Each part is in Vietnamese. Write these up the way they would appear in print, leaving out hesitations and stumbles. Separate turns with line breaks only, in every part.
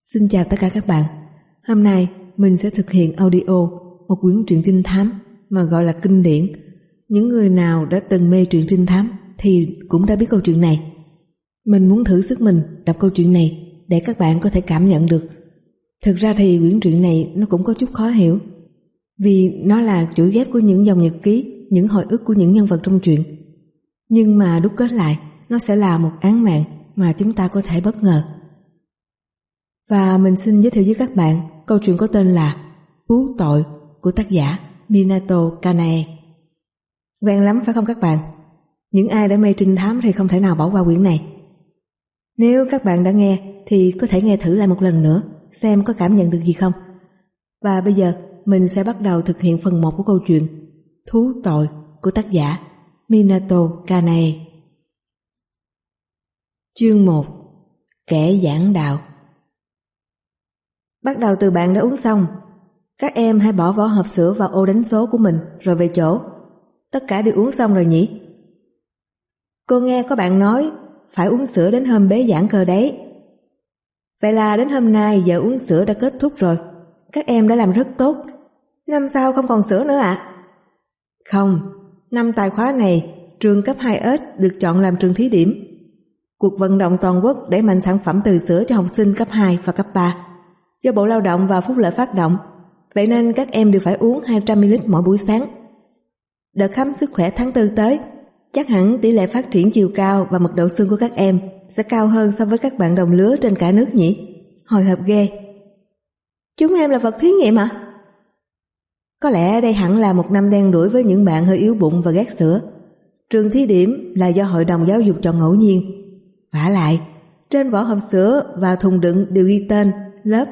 Xin chào tất cả các bạn. Hôm nay mình sẽ thực hiện audio một quyển truyện trinh thám mà gọi là kinh điển. Những người nào đã từng mê truyện trinh thám thì cũng đã biết câu chuyện này. Mình muốn thử sức mình đọc câu chuyện này để các bạn có thể cảm nhận được. Thực ra thì quyển truyện này nó cũng có chút khó hiểu, vì nó là chuỗi ghép của những dòng nhật ký, những hồi ức của những nhân vật trong truyện. Nhưng mà đúc kết lại, nó sẽ là một án mạng mà chúng ta có thể bất ngờ. Và mình xin giới thiệu với các bạn câu chuyện có tên là Thú tội của tác giả Minato Kanae. Quen lắm phải không các bạn? Những ai đã mê trinh thám thì không thể nào bỏ qua quyển này. Nếu các bạn đã nghe thì có thể nghe thử lại một lần nữa, xem có cảm nhận được gì không. Và bây giờ mình sẽ bắt đầu thực hiện phần 1 của câu chuyện Thú tội của tác giả Minato Kanae. Chương 1. Kẻ giảng đạo. Bắt đầu từ bạn đã uống xong. Các em hãy bỏ vỏ hộp sữa vào ô đánh số của mình rồi về chỗ. Tất cả đều uống xong rồi nhỉ? Cô nghe có bạn nói phải uống sữa đến hôm bế giảng cơ đấy. Vậy là đến hôm nay giờ uống sữa đã kết thúc rồi. Các em đã làm rất tốt. Năm sau không còn sữa nữa ạ? Không, năm tài khóa này trường cấp 2S được chọn làm trường thí điểm. Cuộc vận động toàn quốc đẩy mạnh sản phẩm từ sữa cho học sinh cấp 2 và cấp 3 do Bộ Lao động và Phúc lợi phát động. Vậy nên các em đều phải uống 200ml mỗi buổi sáng. Đợt khám sức khỏe tháng 4 tới, chắc hẳn tỷ lệ phát triển chiều cao và mật độ xương của các em sẽ cao hơn so với các bạn đồng lứa trên cả nước nhỉ? Hồi hộp ghê. Chúng em là vật thí nghiệm à? Có lẽ đây hẳn là một năm đen đủi với những bạn hơi yếu bụng và ghét sữa. Trường thí điểm là do Hội đồng Giáo dục chọn ngẫu nhiên. Vả lại, trên vỏ hộp sữa và thùng đựng đều ghi tên, lớp,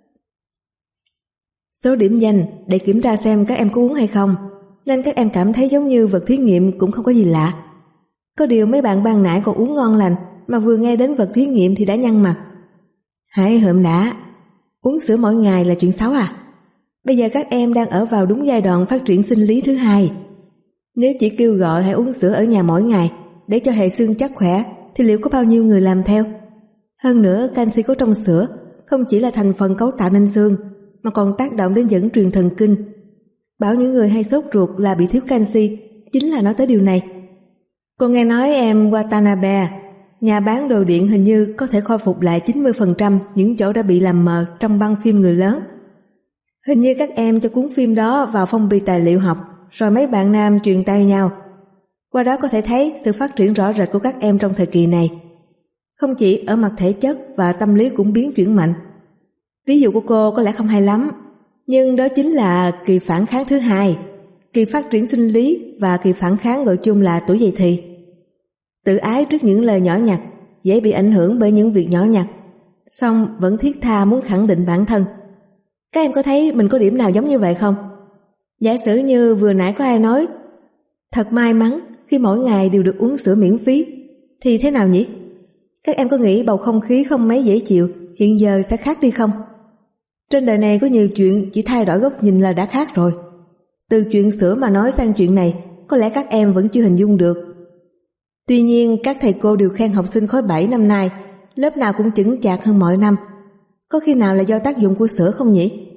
số điểm danh để kiểm tra xem các em có uống hay không, nên các em cảm thấy giống như vật thí nghiệm cũng không có gì lạ. Có điều mấy bạn ban nãy còn uống ngon lành mà vừa nghe đến vật thí nghiệm thì đã nhăn mặt. Hãy hợm đã, uống sữa mỗi ngày là chuyện xấu à? Bây giờ các em đang ở vào đúng giai đoạn phát triển sinh lý thứ 2. Nếu chỉ kêu gọi hãy uống sữa ở nhà mỗi ngày để cho hệ xương chắc khỏe thì liệu có bao nhiêu người làm theo? Hơn nữa, canxi có trong sữa không chỉ là thành phần cấu tạo nên xương mà còn tác động đến dẫn truyền thần kinh. Bảo những người hay sốt ruột là bị thiếu canxi chính là nói tới điều này. Cô nghe nói em Watanabe, nhà bán đồ điện, hình như có thể khôi phục lại 90% những chỗ đã bị làm mờ trong băng phim người lớn. Hình như các em cho cuốn phim đó vào phong bì tài liệu học, rồi mấy bạn nam truyền tay nhau. Qua đó có thể thấy sự phát triển rõ rệt của các em trong thời kỳ này. Không chỉ ở mặt thể chất và tâm lý cũng biến chuyển mạnh. Ví dụ của cô có lẽ không hay lắm, nhưng đó chính là kỳ phản kháng thứ 2, kỳ phát triển sinh lý và kỳ phản kháng gọi chung là tuổi dậy thì. Tự ái trước những lời nhỏ nhặt, dễ bị ảnh hưởng bởi những việc nhỏ nhặt, song vẫn thiết tha muốn khẳng định bản thân. Các em có thấy mình có điểm nào giống như vậy không? Giả sử như vừa nãy có ai nói thật may mắn khi mỗi ngày đều được uống sữa miễn phí, thì thế nào nhỉ? Các em có nghĩ bầu không khí không mấy dễ chịu hiện giờ sẽ khác đi không? Trên đời này có nhiều chuyện chỉ thay đổi góc nhìn là đã khác rồi. Từ chuyện sữa mà nói sang chuyện này, có lẽ các em vẫn chưa hình dung được. Tuy nhiên các thầy cô đều khen học sinh khối 7 năm nay lớp nào cũng chững chạc hơn mọi năm. Có khi nào là do tác dụng của sữa không nhỉ?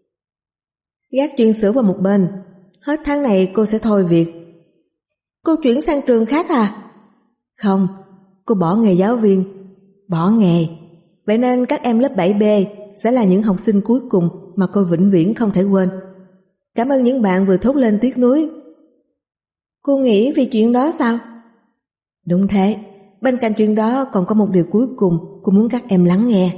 Gác chuyện sữa vào một bên, hết tháng này cô sẽ thôi việc. Cô chuyển sang trường khác à? Không, cô bỏ nghề giáo viên. Bỏ nghề. Vậy nên các em lớp 7B sẽ là những học sinh cuối cùng mà cô vĩnh viễn không thể quên. Cảm ơn những bạn vừa thốt lên tiếc nuối. Cô nghĩ vì chuyện đó sao? Đúng thế, bên cạnh chuyện đó còn có một điều cuối cùng cô muốn các em lắng nghe.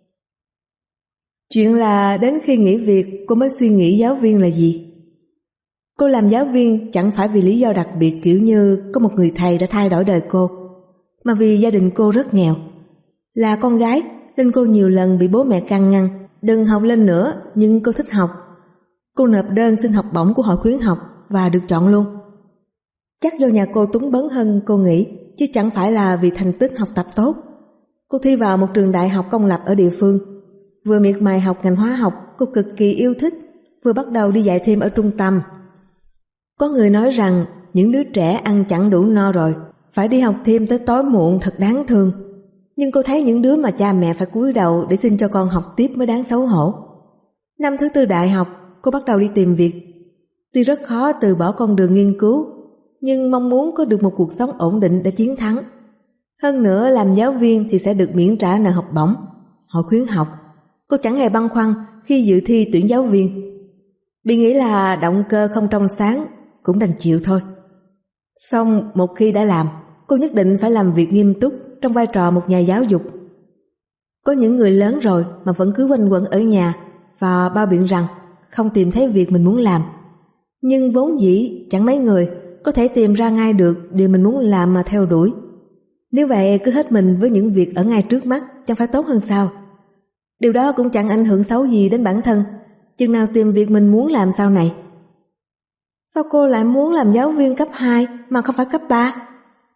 Chuyện là đến khi nghỉ việc cô mới suy nghĩ giáo viên là gì. Cô làm giáo viên chẳng phải vì lý do đặc biệt kiểu như có một người thầy đã thay đổi đời cô, mà vì gia đình cô rất nghèo. Là con gái nên cô nhiều lần bị bố mẹ can ngăn đừng học lên nữa, nhưng cô thích học. Cô nộp đơn xin học bổng của hội khuyến học và được chọn luôn. Chắc do nhà cô túng bấn hơn cô nghĩ, chứ chẳng phải là vì thành tích học tập tốt. Cô thi vào một trường đại học công lập ở địa phương. Vừa miệt mài học ngành hóa học cô cực kỳ yêu thích, vừa bắt đầu đi dạy thêm ở trung tâm. Có người nói rằng những đứa trẻ ăn chẳng đủ no rồi, phải đi học thêm tới tối muộn thật đáng thương. Nhưng cô thấy những đứa mà cha mẹ phải cúi đầu để xin cho con học tiếp mới đáng xấu hổ. Năm thứ 4 đại học, cô bắt đầu đi tìm việc. Tuy rất khó từ bỏ con đường nghiên cứu, nhưng mong muốn có được một cuộc sống ổn định để chiến thắng. Hơn nữa làm giáo viên thì sẽ được miễn trả nợ học bổng, hội khuyến học. Cô chẳng hề băn khoăn khi dự thi tuyển giáo viên. Bị nghĩ là động cơ không trong sáng, cũng đành chịu thôi. Xong một khi đã làm, cô nhất định phải làm việc nghiêm túc trong vai trò một nhà giáo dục. Có những người lớn rồi mà vẫn cứ quanh quẩn ở nhà và bao biện rằng không tìm thấy việc mình muốn làm. Nhưng vốn dĩ chẳng mấy người có thể tìm ra ngay được điều mình muốn làm mà theo đuổi. Nếu vậy cứ hết mình với những việc ở ngay trước mắt chẳng phải tốt hơn sao? Điều đó cũng chẳng ảnh hưởng xấu gì đến bản thân, chừng nào tìm việc mình muốn làm sau này. Sao cô lại muốn làm giáo viên cấp 2 mà không phải cấp 3?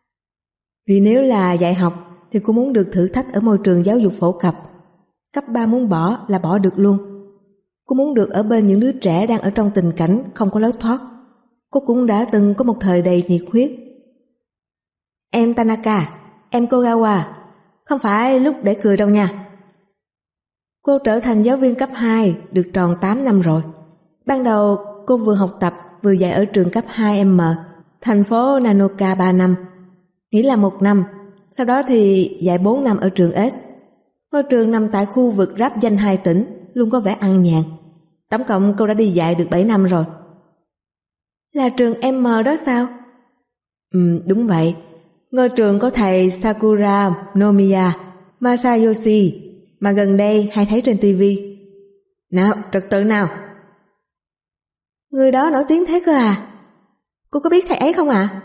Vì nếu là dạy học thì cô muốn được thử thách ở môi trường giáo dục phổ cập. Cấp 3 muốn bỏ là bỏ được luôn. Cô muốn được ở bên những đứa trẻ đang ở trong tình cảnh không có lối thoát. Cô cũng đã từng có một thời đầy nhiệt huyết. Em Tanaka, em Kogawa, không phải lúc để cười đâu nha. Cô trở thành giáo viên cấp 2 được tròn 8 năm rồi. Ban đầu cô vừa học tập vừa dạy ở trường cấp 2M, thành phố Nanoka 3 năm, nghỉ làm 1 năm, sau đó thì dạy 4 năm ở trường S. Ngôi trường nằm tại khu vực giáp danh 2 tỉnh, luôn có vẻ ăn nhàn. Tổng cộng cô đã đi dạy được 7 năm rồi. Là trường M đó sao? Đúng vậy. Ngôi trường có thầy Sakura Nomiya Masayoshi mà gần đây hay thấy trên TV. Nào, trật tự nào. Người đó nổi tiếng thế cơ à? Cô có biết thầy ấy không ạ?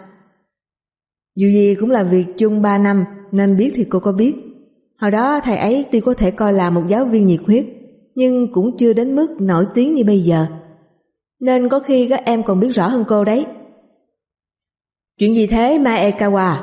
Dù gì cũng là việc chung 3 năm nên biết thì cô có biết. Hồi đó thầy ấy tuy có thể coi là một giáo viên nhiệt huyết, nhưng cũng chưa đến mức nổi tiếng như bây giờ. Nên có khi các em còn biết rõ hơn cô đấy. Chuyện gì thế Maekawa?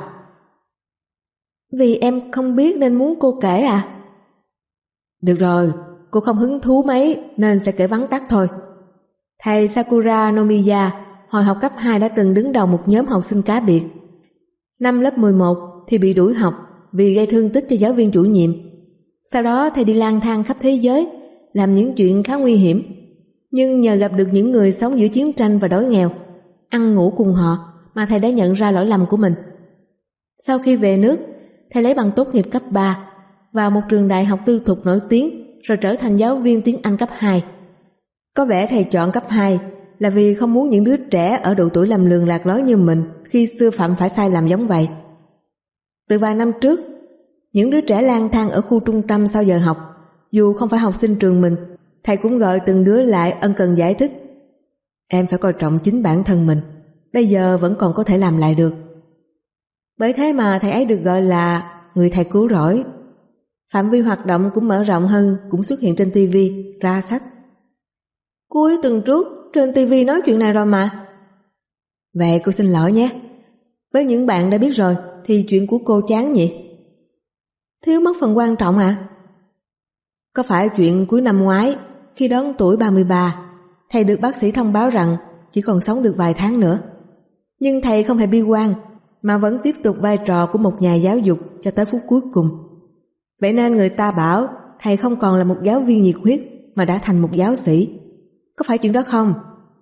Vì em không biết nên muốn cô kể à? Được rồi, cô không hứng thú mấy nên sẽ kể vắn tắt thôi. Thầy Sakura Nomiya hồi học cấp 2 đã từng đứng đầu một nhóm học sinh cá biệt. Năm lớp 11 thì bị đuổi học vì gây thương tích cho giáo viên chủ nhiệm. Sau đó thầy đi lang thang khắp thế giới, làm những chuyện khá nguy hiểm. Nhưng nhờ gặp được những người sống giữa chiến tranh và đói nghèo, ăn ngủ cùng họ mà thầy đã nhận ra lỗi lầm của mình. Sau khi về nước, thầy lấy bằng tốt nghiệp cấp 3 vào một trường đại học tư thục nổi tiếng, rồi trở thành giáo viên tiếng Anh cấp 2. Có vẻ thầy chọn cấp 2 là vì không muốn những đứa trẻ ở độ tuổi lầm lường lạc lối như mình khi xưa phạm phải sai lầm giống vậy. Từ vài năm trước, những đứa trẻ lang thang ở khu trung tâm sau giờ học, dù không phải học sinh trường mình, thầy cũng gọi từng đứa lại ân cần giải thích. Em phải coi trọng chính bản thân mình, bây giờ vẫn còn có thể làm lại được. Bởi thế mà thầy ấy được gọi là người thầy cứu rỗi. Phạm vi hoạt động cũng mở rộng hơn, cũng xuất hiện trên TV, ra sách. Cuối tuần trước trên TV nói chuyện này rồi mà. Vậy cô xin lỗi nhé. Với những bạn đã biết rồi thì chuyện của cô chán nhỉ? Thiếu mất phần quan trọng à? Có phải chuyện cuối năm ngoái, khi đón tuổi 33, thầy được bác sĩ thông báo rằng chỉ còn sống được vài tháng nữa. Nhưng thầy không hề bi quan, mà vẫn tiếp tục vai trò của một nhà giáo dục cho tới phút cuối cùng. Vậy nên người ta bảo thầy không còn là một giáo viên nhiệt huyết mà đã thành một giáo sĩ. Có phải chuyện đó không?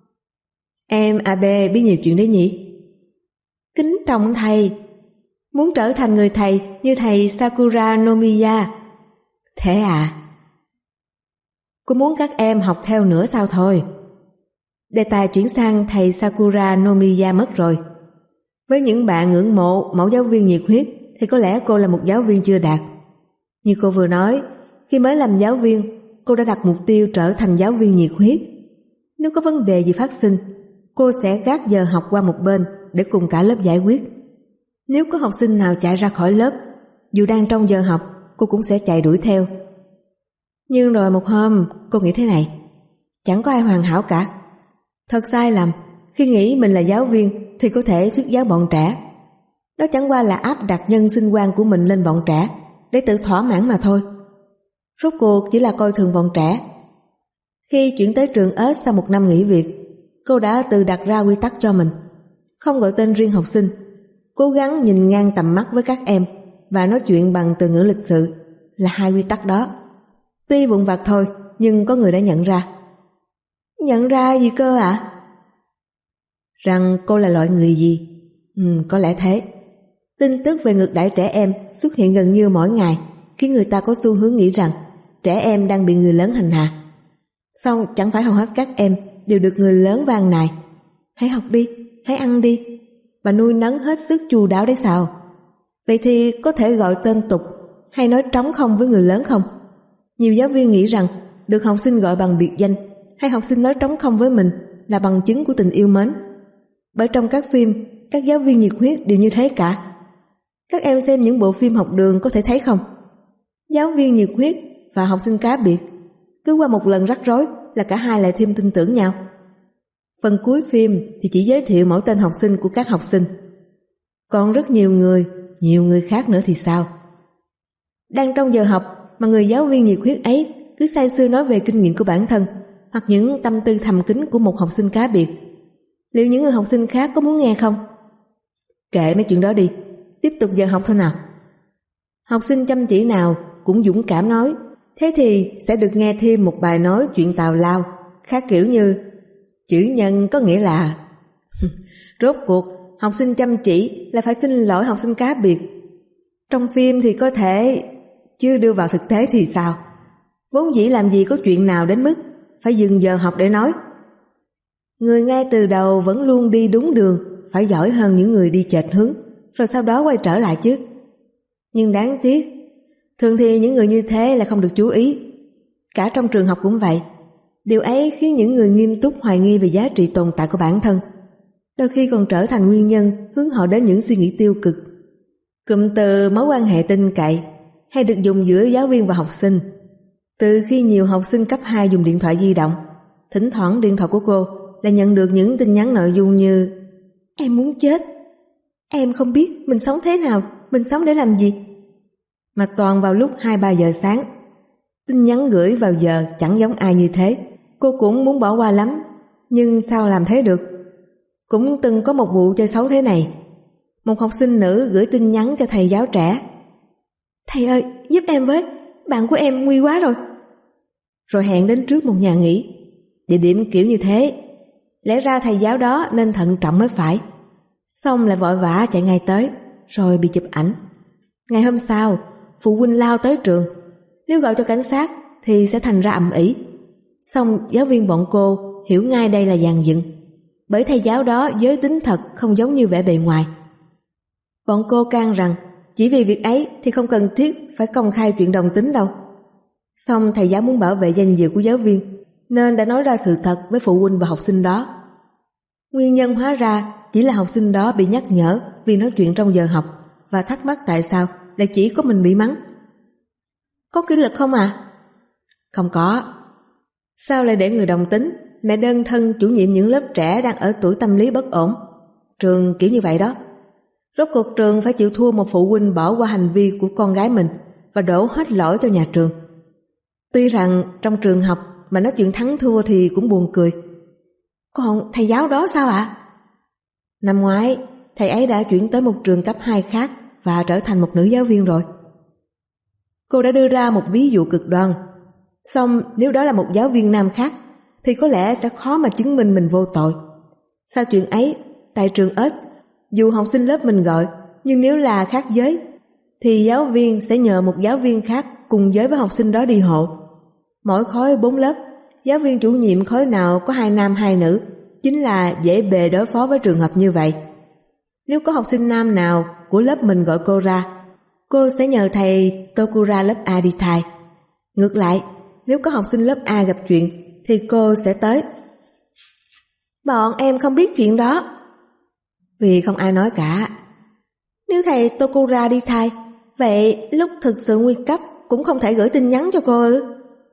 Em Abe biết nhiều chuyện đấy nhỉ? Kính trọng thầy. Muốn trở thành người thầy như thầy Sakura Nomiya. Thế à? Cô muốn các em học theo nữa sao thôi? Đề tài chuyển sang thầy Sakura Nomiya mất rồi. Với những bạn ngưỡng mộ mẫu giáo viên nhiệt huyết thì có lẽ cô là một giáo viên chưa đạt. Như cô vừa nói, khi mới làm giáo viên, cô đã đặt mục tiêu trở thành giáo viên nhiệt huyết. Nếu có vấn đề gì phát sinh, cô sẽ gác giờ học qua một bên để cùng cả lớp giải quyết. Nếu có học sinh nào chạy ra khỏi lớp, dù đang trong giờ học, cô cũng sẽ chạy đuổi theo. Nhưng rồi một hôm, cô nghĩ thế này: chẳng có ai hoàn hảo cả. Thật sai lầm khi nghĩ mình là giáo viên thì có thể thuyết giáo bọn trẻ. Đó chẳng qua là áp đặt nhân sinh quan của mình lên bọn trẻ để tự thỏa mãn mà thôi. Rốt cuộc chỉ là coi thường bọn trẻ. Khi chuyển tới trường S sau một năm nghỉ việc, cô đã tự đặt ra quy tắc cho mình: không gọi tên riêng học sinh, cố gắng nhìn ngang tầm mắt với các em, và nói chuyện bằng từ ngữ lịch sự là hai quy tắc đó. Tuy vụn vặt thôi, nhưng có người đã nhận ra. Nhận ra gì cơ ạ? Rằng cô là loại người gì? Có lẽ thế. Tin tức về ngược đãi trẻ em xuất hiện gần như mỗi ngày, khiến người ta có xu hướng nghĩ rằng trẻ em đang bị người lớn hành hạ. Song chẳng phải hầu hết các em đều được người lớn van nài: hãy học đi, hãy ăn đi, và nuôi nấng hết sức chu đáo đấy sao? Vậy thì có thể gọi tên tục hay nói trống không với người lớn không? Nhiều giáo viên nghĩ rằng được học sinh gọi bằng biệt danh hay học sinh nói trống không với mình là bằng chứng của tình yêu mến. Bởi trong các phim, các giáo viên nhiệt huyết đều như thế cả. Các em xem những bộ phim học đường có thể thấy không? Giáo viên nhiệt huyết và học sinh cá biệt, cứ qua một lần rắc rối là cả hai lại thêm tin tưởng nhau. Phần cuối phim thì chỉ giới thiệu mẫu tên học sinh của các học sinh. Còn rất nhiều người khác nữa thì sao? Đang trong giờ học mà người giáo viên nhiệt huyết ấy cứ say sưa nói về kinh nghiệm của bản thân hoặc những tâm tư thầm kín của một học sinh cá biệt. Liệu những người học sinh khác có muốn nghe không? Kệ mấy chuyện đó đi, tiếp tục giờ học thôi nào. Học sinh chăm chỉ nào cũng dũng cảm nói, thế thì sẽ được nghe thêm một bài nói chuyện tào lao, khác kiểu như chữ nhân có nghĩa là rốt cuộc học sinh chăm chỉ là phải xin lỗi học sinh cá biệt. Trong phim thì có thể, chứ đưa vào thực tế thì sao? Vốn dĩ làm gì có chuyện nào đến mức phải dừng giờ học để nói. Người ngay từ đầu vẫn luôn đi đúng đường phải giỏi hơn những người đi chệch hướng, rồi sau đó quay trở lại chứ. Nhưng đáng tiếc, thường thì những người như thế là không được chú ý. Cả trong trường học cũng vậy. Điều ấy khiến những người nghiêm túc hoài nghi về giá trị tồn tại của bản thân, đôi khi còn trở thành nguyên nhân hướng họ đến những suy nghĩ tiêu cực. Cụm từ mối quan hệ tin cậy hay được dùng giữa giáo viên và học sinh. Từ khi nhiều học sinh cấp 2 dùng điện thoại di động, thỉnh thoảng điện thoại của cô lại nhận được những tin nhắn nội dung như: em muốn chết, em không biết mình sống thế nào, mình sống để làm gì. Mà toàn vào lúc 2-3 giờ sáng. Tin nhắn gửi vào giờ chẳng giống ai như thế. Cô cũng muốn bỏ qua lắm, nhưng sao làm thế được. Cũng từng có một vụ chơi xấu thế này. Một học sinh nữ gửi tin nhắn cho thầy giáo trẻ: thầy ơi, giúp em với, bạn của em nguy quá rồi. Rồi hẹn đến trước một nhà nghỉ. Địa điểm kiểu như thế, lẽ ra thầy giáo đó nên thận trọng mới phải. Xong lại vội vã chạy ngay tới, rồi bị chụp ảnh. Ngày hôm sau, phụ huynh lao tới trường. Nếu gọi cho cảnh sát thì sẽ thành ra ầm ĩ. Xong giáo viên bọn cô hiểu ngay đây là dàn dựng, bởi thầy giáo đó giới tính thật không giống như vẻ bề ngoài. Bọn cô can rằng chỉ vì việc ấy thì không cần thiết phải công khai chuyện đồng tính đâu. Xong thầy giáo muốn bảo vệ danh dự của giáo viên nên đã nói ra sự thật với phụ huynh và học sinh đó. Nguyên nhân hóa ra chỉ là học sinh đó bị nhắc nhở vì nói chuyện trong giờ học và thắc mắc tại sao lại chỉ có mình bị mắng. Có kỷ luật không à? Không có. Sao lại để người đồng tính, mẹ đơn thân chủ nhiệm những lớp trẻ đang ở tuổi tâm lý bất ổn? Trường kiểu như vậy đó. Rốt cuộc trường phải chịu thua một phụ huynh bỏ qua hành vi của con gái mình và đổ hết lỗi cho nhà trường. Tuy rằng trong trường học mà nói chuyện thắng thua thì cũng buồn cười. Còn thầy giáo đó sao ạ? Năm ngoái, thầy ấy đã chuyển tới một trường cấp 2 khác và trở thành một nữ giáo viên rồi. Cô đã đưa ra một ví dụ cực đoan. Xong nếu đó là một giáo viên nam khác thì có lẽ sẽ khó mà chứng minh mình vô tội. Sao chuyện ấy, tại trường ếch, dù học sinh lớp mình gọi, nhưng nếu là khác giới thì giáo viên sẽ nhờ một giáo viên khác cùng giới với học sinh đó đi hộ. Mỗi khối 4 lớp, giáo viên chủ nhiệm khối nào có 2 nam 2 nữ, chính là dễ bề đối phó với trường hợp như vậy. Nếu có học sinh nam nào của lớp mình gọi cô ra, cô sẽ nhờ thầy Tokura lớp A đi thay. Ngược lại, nếu có học sinh lớp A gặp chuyện thì cô sẽ tới. Bọn em không biết chuyện đó. Vì không ai nói cả. Nếu thầy Tokura đi thay, vậy lúc thực sự nguy cấp cũng không thể gửi tin nhắn cho cô ư?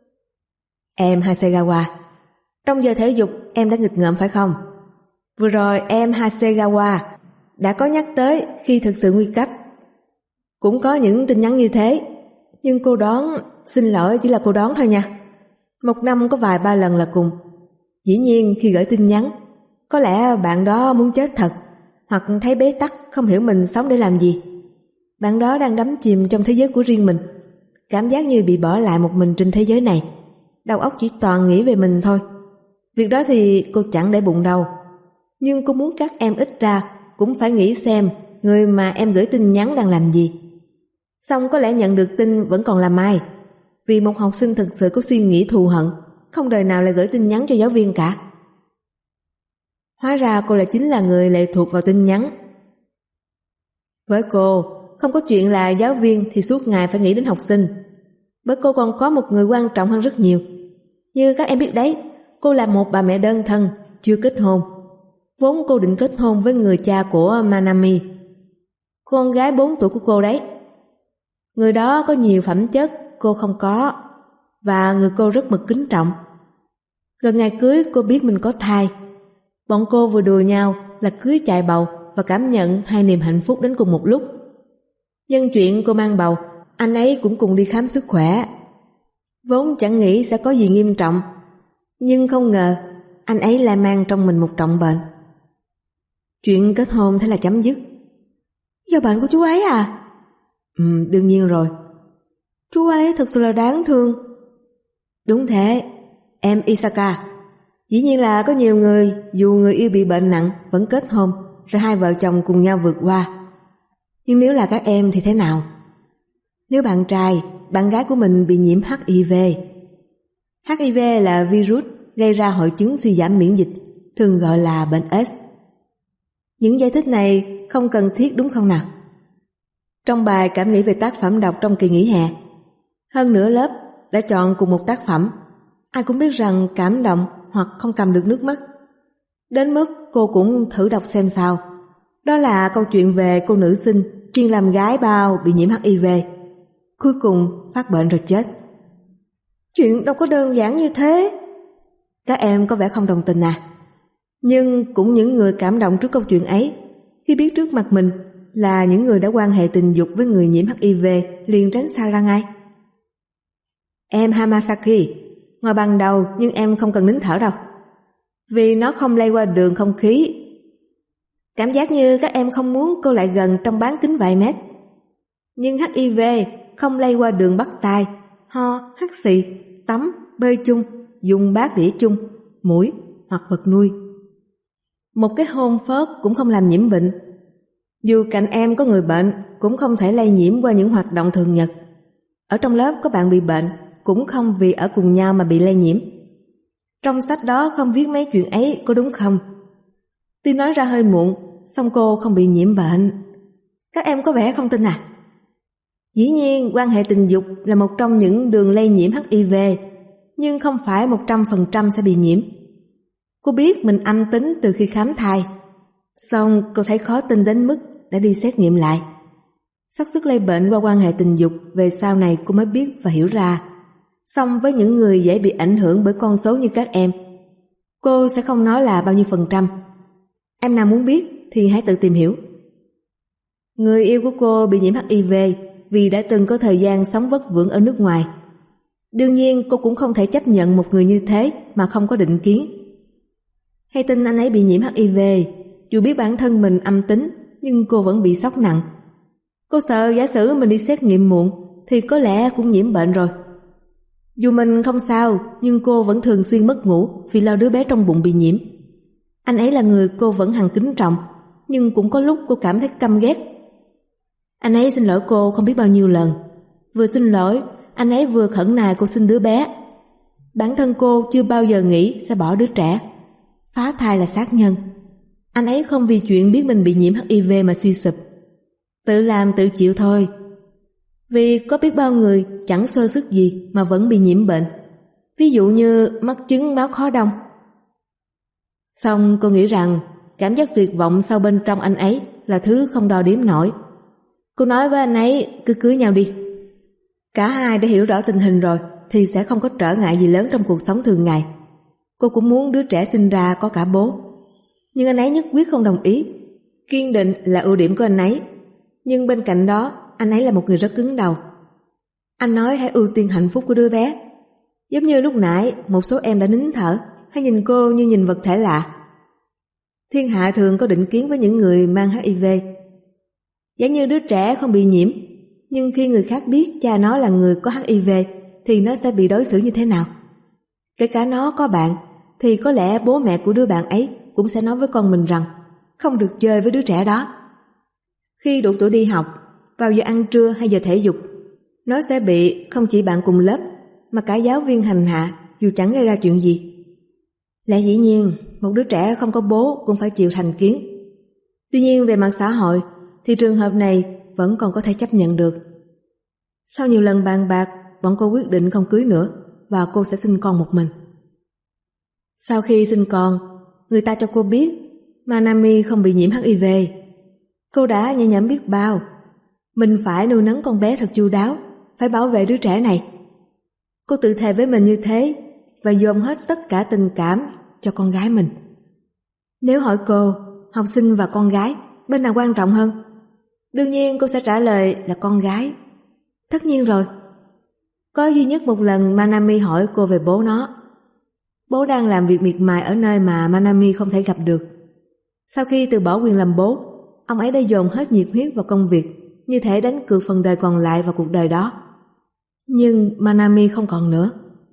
Em Hasegawa, trong giờ thể dục em đã nghịch ngợm phải không? Vừa rồi em Hasegawa đã có nhắc tới khi thực sự nguy cấp. Cũng có những tin nhắn như thế, nhưng cô đoán, xin lỗi chỉ là cô đoán thôi nha. Một năm có vài ba lần là cùng. Dĩ nhiên khi gửi tin nhắn, có lẽ bạn đó muốn chết thật, hoặc thấy bế tắc không hiểu mình sống để làm gì. Bạn đó đang đắm chìm trong thế giới của riêng mình, cảm giác như bị bỏ lại một mình trên thế giới này. Đầu óc chỉ toàn nghĩ về mình thôi. Việc đó thì cô chẳng để bụng đâu. Nhưng cô muốn các em ít ra cũng phải nghĩ xem người mà em gửi tin nhắn đang làm gì. Xong có lẽ nhận được tin vẫn còn là Mai. Vì một học sinh thực sự có suy nghĩ thù hận, không đời nào lại gửi tin nhắn cho giáo viên cả. Hóa ra cô lại chính là người lệ thuộc vào tin nhắn. Với cô, không có chuyện là giáo viên thì suốt ngày phải nghĩ đến học sinh. Bởi cô còn có một người quan trọng hơn rất nhiều. Như các em biết đấy, cô là một bà mẹ đơn thân, chưa kết hôn. Vốn cô định kết hôn với người cha của Manami, con gái 4 tuổi của cô đấy. Người đó có nhiều phẩm chất cô không có, và người cô rất mực kính trọng. Gần ngày cưới cô biết mình có thai. Bọn cô vừa đùa nhau là cưới chạy bầu và cảm nhận hai niềm hạnh phúc đến cùng một lúc. Nhân chuyện cô mang bầu, anh ấy cũng cùng đi khám sức khỏe. Vốn chẳng nghĩ sẽ có gì nghiêm trọng, nhưng không ngờ anh ấy lại mang trong mình một trọng bệnh. Chuyện kết hôn thế là chấm dứt. Do bệnh của chú ấy à? Đương nhiên rồi. Chú ấy thật sự là đáng thương. Đúng thế, em Isaka. Dĩ nhiên là có nhiều người dù người yêu bị bệnh nặng vẫn kết hôn, rồi hai vợ chồng cùng nhau vượt qua. Nhưng nếu là các em thì thế nào? Nếu bạn trai, bạn gái của mình bị nhiễm HIV. HIV là virus gây ra hội chứng suy giảm miễn dịch, thường gọi là bệnh AIDS. Những giải thích này không cần thiết đúng không nào? Trong bài cảm nghĩ về tác phẩm đọc trong kỳ nghỉ hè, hơn nửa lớp đã chọn cùng một tác phẩm. Ai cũng biết rằng cảm động hoặc không cầm được nước mắt. Đến mức cô cũng thử đọc xem sao. Đó là câu chuyện về cô nữ sinh chuyên làm gái bao bị nhiễm HIV. Cuối cùng phát bệnh rồi chết. Chuyện đâu có đơn giản như thế. Các em có vẻ không đồng tình à? Nhưng cũng những người cảm động trước câu chuyện ấy, khi biết trước mặt mình là những người đã quan hệ tình dục với người nhiễm HIV, liền tránh xa ra ngay. Em Hamasaki, ngồi bằng đầu nhưng em không cần nín thở đâu, vì nó không lây qua đường không khí. Cảm giác như các em không muốn cô lại gần trong bán kính vài mét. Nhưng HIV không lây qua đường bắt tai, ho, hắt xì, tắm, bơi chung, dùng bát đĩa chung, mũi hoặc vật nuôi. Một cái hôn phớt cũng không làm nhiễm bệnh. Dù cạnh em có người bệnh cũng không thể lây nhiễm qua những hoạt động thường nhật. Ở trong lớp có bạn bị bệnh cũng không vì ở cùng nhau mà bị lây nhiễm. Trong sách đó không viết mấy chuyện ấy, có đúng không? Tuy nói ra hơi muộn, song cô không bị nhiễm bệnh. Các em có vẻ không tin à? Dĩ nhiên quan hệ tình dục là một trong những đường lây nhiễm HIV, nhưng không phải 100% sẽ bị nhiễm. Cô biết mình âm tính từ khi khám thai, song cô thấy khó tin đến mức đã đi xét nghiệm lại. Xác suất lây bệnh qua quan hệ tình dục về sau này cô mới biết và hiểu ra. Song với những người dễ bị ảnh hưởng bởi con số như các em, cô sẽ không nói là bao nhiêu %. Em nào muốn biết thì hãy tự tìm hiểu. Người yêu của cô bị nhiễm HIV vì đã từng có thời gian sống vất vưởng ở nước ngoài. Đương nhiên cô cũng không thể chấp nhận một người như thế mà không có định kiến. Hay tin anh ấy bị nhiễm HIV, dù biết bản thân mình âm tính nhưng cô vẫn bị sốc nặng. Cô sợ giả sử mình đi xét nghiệm muộn thì có lẽ cũng nhiễm bệnh rồi. Dù mình không sao, nhưng cô vẫn thường xuyên mất ngủ vì lo đứa bé trong bụng bị nhiễm. Anh ấy là người cô vẫn hằng kính trọng, nhưng cũng có lúc cô cảm thấy căm ghét. Anh ấy xin lỗi cô không biết bao nhiêu lần. Vừa xin lỗi, anh ấy vừa khẩn nài cô xin đứa bé. Bản thân cô chưa bao giờ nghĩ sẽ bỏ đứa trẻ. Phá thai là sát nhân. Anh ấy không vì chuyện biết mình bị nhiễm HIV mà suy sụp. Tự làm tự chịu thôi. Vì có biết bao người chẳng sơ sức gì mà vẫn bị nhiễm bệnh. Ví dụ như mắc chứng máu khó đông. Xong cô nghĩ rằng cảm giác tuyệt vọng sâu bên trong anh ấy là thứ không đo đếm nổi. Cô nói với anh ấy cứ cưới nhau đi. Cả hai đã hiểu rõ tình hình rồi thì sẽ không có trở ngại gì lớn trong cuộc sống thường ngày. Cô cũng muốn đứa trẻ sinh ra có cả bố. Nhưng anh ấy nhất quyết không đồng ý. Kiên định là ưu điểm của anh ấy. Nhưng bên cạnh đó anh ấy là một người rất cứng đầu. Anh nói hãy ưu tiên hạnh phúc của đứa bé. Giống như lúc nãy một số em đã nín thở hay nhìn cô như nhìn vật thể lạ. Thiên hạ thường có định kiến với những người mang HIV. Giả như đứa trẻ không bị nhiễm, nhưng khi người khác biết cha nó là người có HIV thì nó sẽ bị đối xử như thế nào? Kể cả nó có bạn, thì có lẽ bố mẹ của đứa bạn ấy cũng sẽ nói với con mình rằng không được chơi với đứa trẻ đó. Khi đủ tuổi đi học, vào giờ ăn trưa hay giờ thể dục, nó sẽ bị không chỉ bạn cùng lớp mà cả giáo viên hành hạ dù chẳng gây ra chuyện gì. Lẽ dĩ nhiên, một đứa trẻ không có bố cũng phải chịu thành kiến. Tuy nhiên về mặt xã hội thì trường hợp này vẫn còn có thể chấp nhận được. Sau nhiều lần bàn bạc, bọn cô quyết định không cưới nữa và cô sẽ sinh con một mình. Sau khi sinh con, người ta cho cô biết Manami không bị nhiễm HIV. Cô đã nhẹ nhõm biết bao. Mình phải nuôi nấng con bé thật chu đáo, phải bảo vệ đứa trẻ này. Cô tự thề với mình như thế và dồn hết tất cả tình cảm cho con gái mình. Nếu hỏi cô, học sinh và con gái, bên nào quan trọng hơn? Đương nhiên cô sẽ trả lời là con gái. Tất nhiên rồi. Có duy nhất một lần Manami hỏi cô về bố nó. Bố đang làm việc miệt mài ở nơi mà Manami không thể gặp được. Sau khi từ bỏ quyền làm bố, ông ấy đã dồn hết nhiệt huyết vào công việc, như thể đánh cược phần đời còn lại vào cuộc đời đó. Nhưng Manami không còn nữa.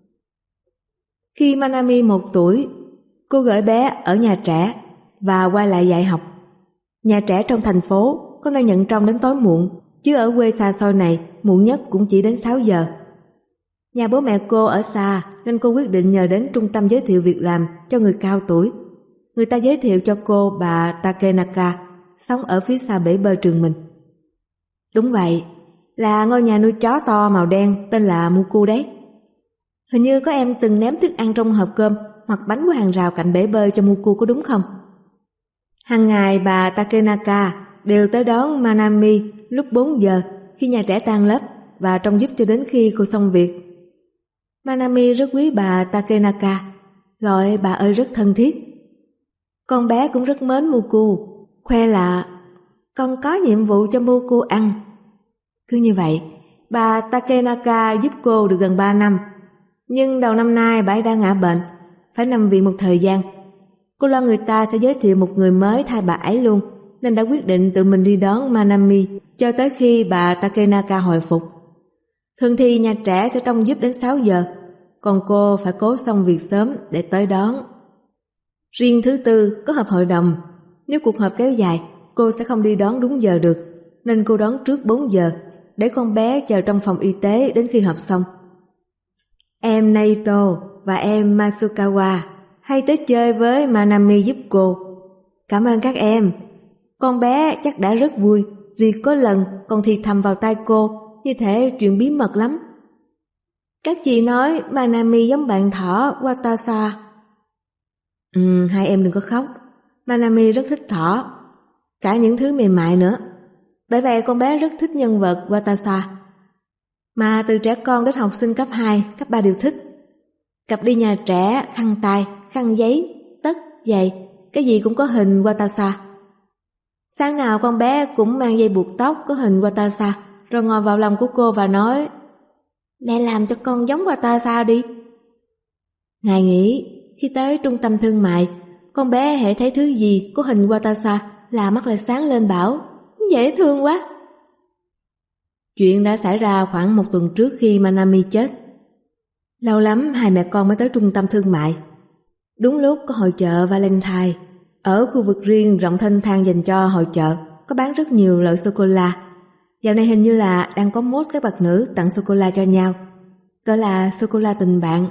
Khi Manami 1 tuổi, cô gửi bé ở nhà trẻ và quay lại dạy học. Nhà trẻ trong thành phố có nơi nhận trông đến tối muộn, chứ ở quê xa xôi này muộn nhất cũng chỉ đến 6 giờ. Nhà bố mẹ cô ở xa nên cô quyết định nhờ đến trung tâm giới thiệu việc làm cho người cao tuổi. Người ta giới thiệu cho cô bà Takenaka, sống ở phía xa bể bơi trường mình. Đúng vậy, là ngôi nhà nuôi chó to màu đen tên là Muku đấy. Hình như có em từng ném thức ăn trong hộp cơm hoặc bánh của hàng rào cạnh bể bơi cho Muku, có đúng không? Hàng ngày bà Takenaka đều tới đón Manami lúc 4 giờ khi nhà trẻ tan lớp và trông giúp cho đến khi cô xong việc. Manami rất quý bà Takenaka, gọi bà ơi rất thân thiết. Con bé cũng rất mến Muku, khoe là con có nhiệm vụ cho Muku ăn. Cứ như vậy, bà Takenaka giúp cô được gần 3 năm. Nhưng đầu năm nay bà ấy đã ngã bệnh, phải nằm viện một thời gian. Cô lo người ta sẽ giới thiệu một người mới thay bà ấy luôn, nên đã quyết định tự mình đi đón Manami cho tới khi bà Takenaka hồi phục. Thường thì nhà trẻ sẽ trông giúp đến 6 giờ, còn cô phải cố xong việc sớm để tới đón. Riêng thứ Tư có họp hội đồng, nếu cuộc họp kéo dài, cô sẽ không đi đón đúng giờ được, nên cô đón trước 4 giờ để con bé chờ trong phòng y tế đến khi họp xong. Em Naito và em Masukawa hay tới chơi với Manami giúp cô. Cảm ơn các em. Con bé chắc đã rất vui vì có lần còn thì thầm vào tai cô như thể chuyện bí mật lắm. Các chị nói Manami giống bạn thỏ Watasa. Hai em đừng có khóc. Manami rất thích thỏ, cả những thứ mềm mại nữa. Bởi vậy con bé rất thích nhân vật Watasa. Mà từ trẻ con đến học sinh cấp 2, cấp 3 đều thích. Cặp đi nhà trẻ, khăn tay, khăn giấy, tất, giày, cái gì cũng có hình Watasa. Sáng nào con bé cũng mang dây buộc tóc có hình Watasa, rồi ngồi vào lòng của cô và nói: mẹ làm cho con giống Watasa đi. Ngày nghỉ, khi tới trung tâm thương mại, con bé hễ thấy thứ gì có hình Watasa là mắt lại sáng lên bảo: dễ thương quá. Chuyện đã xảy ra khoảng 1 tuần trước khi Manami chết. Lâu lắm hai mẹ con mới tới trung tâm thương mại. Đúng lúc có hội chợ Valentine. Ở khu vực riêng rộng thênh thang dành cho hội chợ có bán rất nhiều loại sô-cô-la. Dạo này hình như là đang có mốt các bậc nữ tặng sô-cô-la cho nhau, gọi là sô-cô-la tình bạn.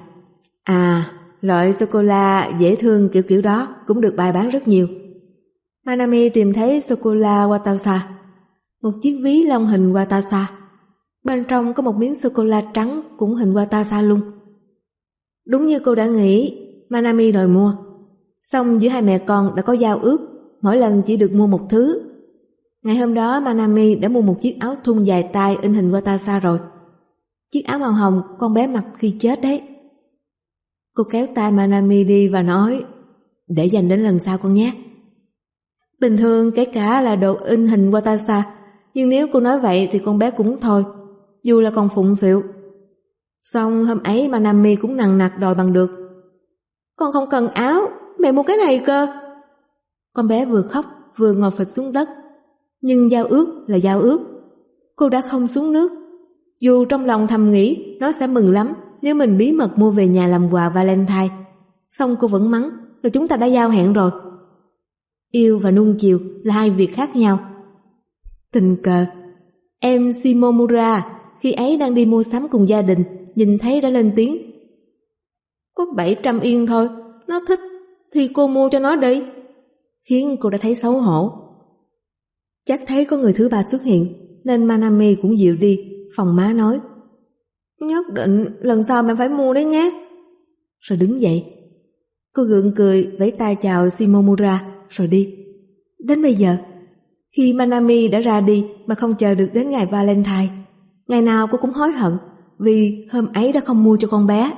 Loại sô-cô-la dễ thương kiểu đó cũng được bày bán rất nhiều. Manami tìm thấy sô-cô-la Watasa, một chiếc ví lông hình Watasa. Bên trong có một miếng sô-cô-la trắng cũng hình Watasa luôn. Đúng như cô đã nghĩ, Manami đòi mua. Xong giữa hai mẹ con đã có giao ước, mỗi lần chỉ được mua một thứ. Ngày hôm đó Manami đã mua một chiếc áo thun dài tay in hình Watasa rồi. Chiếc áo màu hồng con bé mặc khi chết đấy. Cô kéo tay Manami đi và nói: để dành đến lần sau con nhé. Bình thường kể cả là đồ in hình Watasa, nhưng nếu cô nói vậy thì con bé cũng thôi, dù là còn phụng phịu. Xong hôm ấy Manami cũng nằng nặc đòi bằng được: con không cần áo, mẹ mua cái này cơ. Con bé vừa khóc vừa ngồi phịch xuống đất. Nhưng giao ước là giao ước. Cô đã không xuống nước. Dù trong lòng thầm nghĩ nó sẽ mừng lắm nếu mình bí mật mua về nhà làm quà Valentine. Xong cô vẫn mắng là chúng ta đã giao hẹn rồi. Yêu và nuông chiều là hai việc khác nhau. Tình cờ, em Shimomura khi ấy đang đi mua sắm cùng gia đình, nhìn thấy đã lên tiếng. Có 700 yên thôi, nó thích thì cô mua cho nó đi. Khiến cô đã thấy xấu hổ. Chắc thấy có người thứ ba xuất hiện nên Manami cũng dịu đi, phòng má nói. Nhất định lần sau mẹ phải mua đấy nhé. Rồi đứng dậy. Cô gượng cười vẫy tay chào Shimomura rồi đi. Đến bây giờ, khi Manami đã ra đi mà không chờ được đến ngày Valentine, ngày nào cô cũng hối hận vì hôm ấy đã không mua cho con bé.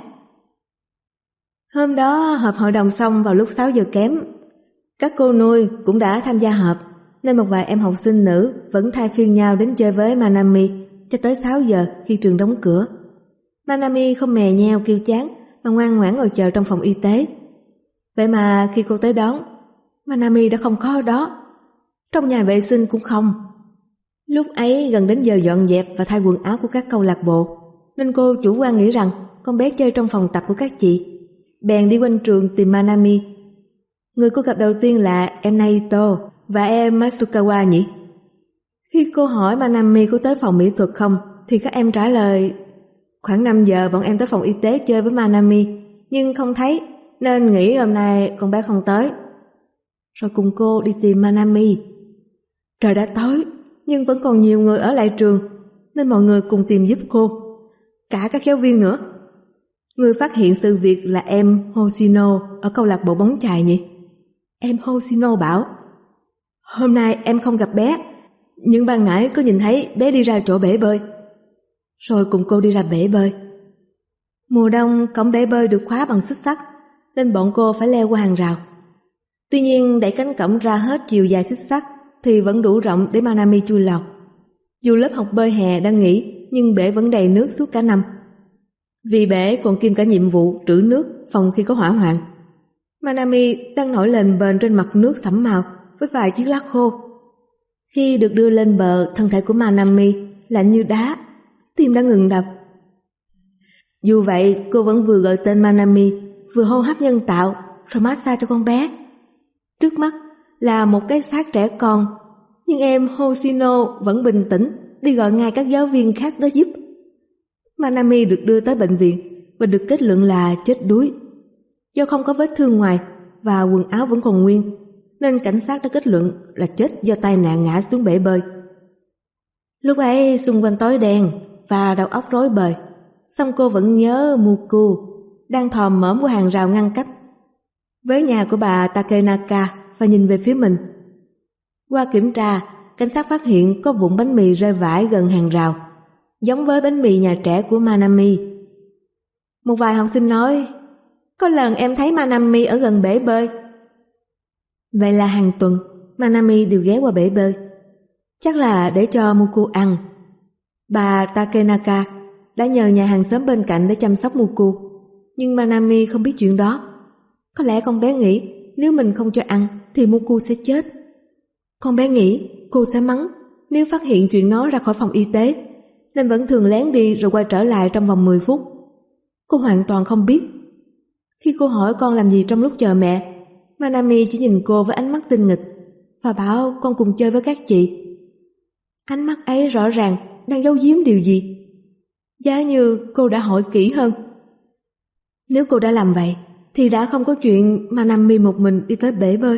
Hôm đó họp hội đồng xong vào lúc 6 giờ kém. Các cô nuôi cũng đã tham gia họp, nên một vài em học sinh nữ vẫn thay phiên nhau đến chơi với Manami cho tới 6 giờ khi trường đóng cửa. Manami không mè nheo kêu chán mà ngoan ngoãn ngồi chờ trong phòng y tế. Vậy mà khi cô tới đón, Manami đã không có ở đó. Trong nhà vệ sinh cũng không. Lúc ấy gần đến giờ dọn dẹp và thay quần áo của các câu lạc bộ, nên cô chủ quan nghĩ rằng con bé chơi trong phòng tập của các chị. Bèn đi quanh trường tìm Manami. Người cô gặp đầu tiên là em Naito và em Matsukawa nhỉ? Khi cô hỏi Manami có tới phòng mỹ thuật không, thì các em trả lời khoảng 5 giờ bọn em tới phòng y tế chơi với Manami, nhưng không thấy, nên nghĩ hôm nay con bé không tới. Rồi cùng cô đi tìm Manami. Trời đã tối, nhưng vẫn còn nhiều người ở lại trường, nên mọi người cùng tìm giúp cô, cả các giáo viên nữa. Người phát hiện sự việc là em Hoshino ở câu lạc bộ bóng chày nhỉ? Em Hoshino bảo, hôm nay em không gặp bé, nhưng ban nãy có nhìn thấy bé đi ra chỗ bể bơi. Rồi cùng cô đi ra bể bơi. Mùa đông cổng bể bơi được khóa bằng xích sắt, nên bọn cô phải leo qua hàng rào. Tuy nhiên đẩy cánh cổng ra hết chiều dài xích sắt thì vẫn đủ rộng để Manami chui lọt. Dù lớp học bơi hè đang nghỉ, nhưng bể vẫn đầy nước suốt cả năm. Vì bể còn kiêm cả nhiệm vụ trữ nước phòng khi có hỏa hoạn. Manami đang nổi lên bền trên mặt nước sẫm màu với vài chiếc lá khô. Khi được đưa lên bờ, thân thể của Manami lạnh như đá, tim đã ngừng đập. Dù vậy, cô vẫn vừa gọi tên Manami, vừa hô hấp nhân tạo, rồi massage cho con bé. Trước mắt là một cái xác trẻ con, nhưng em Hoshino vẫn bình tĩnh đi gọi ngay các giáo viên khác tới giúp. Manami được đưa tới bệnh viện và được kết luận là chết đuối. Do không có vết thương ngoài và quần áo vẫn còn nguyên, nên cảnh sát đã kết luận là chết do tai nạn ngã xuống bể bơi. Lúc ấy xung quanh tối đen và đầu óc rối bời, song cô vẫn nhớ Muku đang thò mõm qua hàng rào ngăn cách với nhà của bà Takenaka và nhìn về phía mình. Qua kiểm tra, cảnh sát phát hiện có vụn bánh mì rơi vãi gần hàng rào, giống với bánh mì nhà trẻ của Manami. Một vài học sinh nói, có lần em thấy Manami ở gần bể bơi. Vậy là hàng tuần Manami đều ghé qua bể bơi, chắc là để cho Muku ăn. Bà Takenaka đã nhờ nhà hàng xóm bên cạnh để chăm sóc Muku, nhưng Manami không biết chuyện đó. Có lẽ con bé nghĩ nếu mình không cho ăn thì Muku sẽ chết. Con bé nghĩ cô sẽ mắng nếu phát hiện chuyện nó ra khỏi phòng y tế, nên vẫn thường lén đi rồi quay trở lại trong vòng 10 phút. Cô hoàn toàn không biết. Khi cô hỏi con làm gì trong lúc chờ mẹ, Manami chỉ nhìn cô với ánh mắt tinh nghịch và bảo con cùng chơi với các chị. Ánh mắt ấy rõ ràng đang giấu giếm điều gì. Giá như cô đã hỏi kỹ hơn. Nếu cô đã làm vậy thì đã không có chuyện Manami một mình đi tới bể bơi.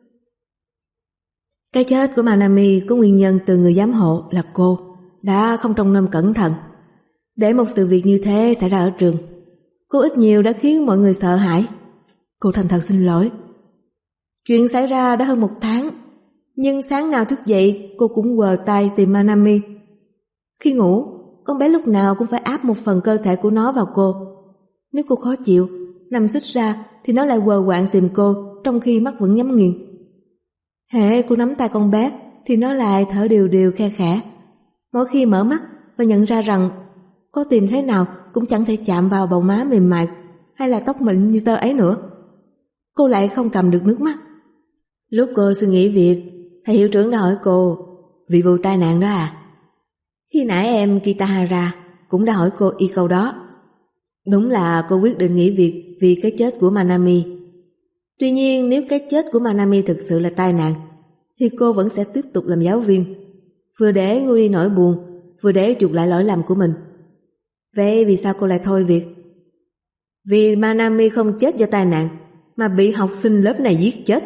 Cái chết của Manami có nguyên nhân từ người giám hộ là cô đã không trông nom cẩn thận. Để một sự việc như thế xảy ra ở trường, cô ít nhiều đã khiến mọi người sợ hãi. Cô thành thật xin lỗi. Chuyện xảy ra đã hơn 1 tháng, nhưng sáng nào thức dậy cô cũng quờ tay tìm Manami. Khi ngủ, con bé lúc nào cũng phải áp một phần cơ thể của nó vào cô. Nếu cô khó chịu, nằm xích ra thì nó lại quờ quạng tìm cô, trong khi mắt vẫn nhắm nghiền. Hễ cô nắm tay con bé thì nó lại thở đều đều khe khẽ. Mỗi khi mở mắt và nhận ra rằng có tìm thế nào cũng chẳng thể chạm vào bầu má mềm mại hay là tóc mịn như tơ ấy nữa, cô lại không cầm được nước mắt. Lúc cô xin nghỉ việc, thầy hiệu trưởng đã hỏi cô, Vì vụ tai nạn đó à? Khi nãy em Kitahara cũng đã hỏi cô y câu đó. Đúng là cô quyết định nghỉ việc vì cái chết của Manami. Tuy nhiên nếu cái chết của Manami thực sự là tai nạn thì cô vẫn sẽ tiếp tục làm giáo viên, vừa để nguôi đi nỗi buồn, vừa để chuộc lại lỗi lầm của mình. Vậy vì sao cô lại thôi việc? Vì Manami không chết do tai nạn mà bị học sinh lớp này giết chết.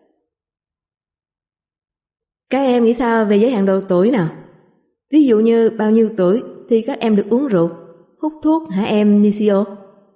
Các em nghĩ sao về giới hạn độ tuổi nào? Ví dụ như bao nhiêu tuổi thì các em được uống rượu, hút thuốc hả em Nishio?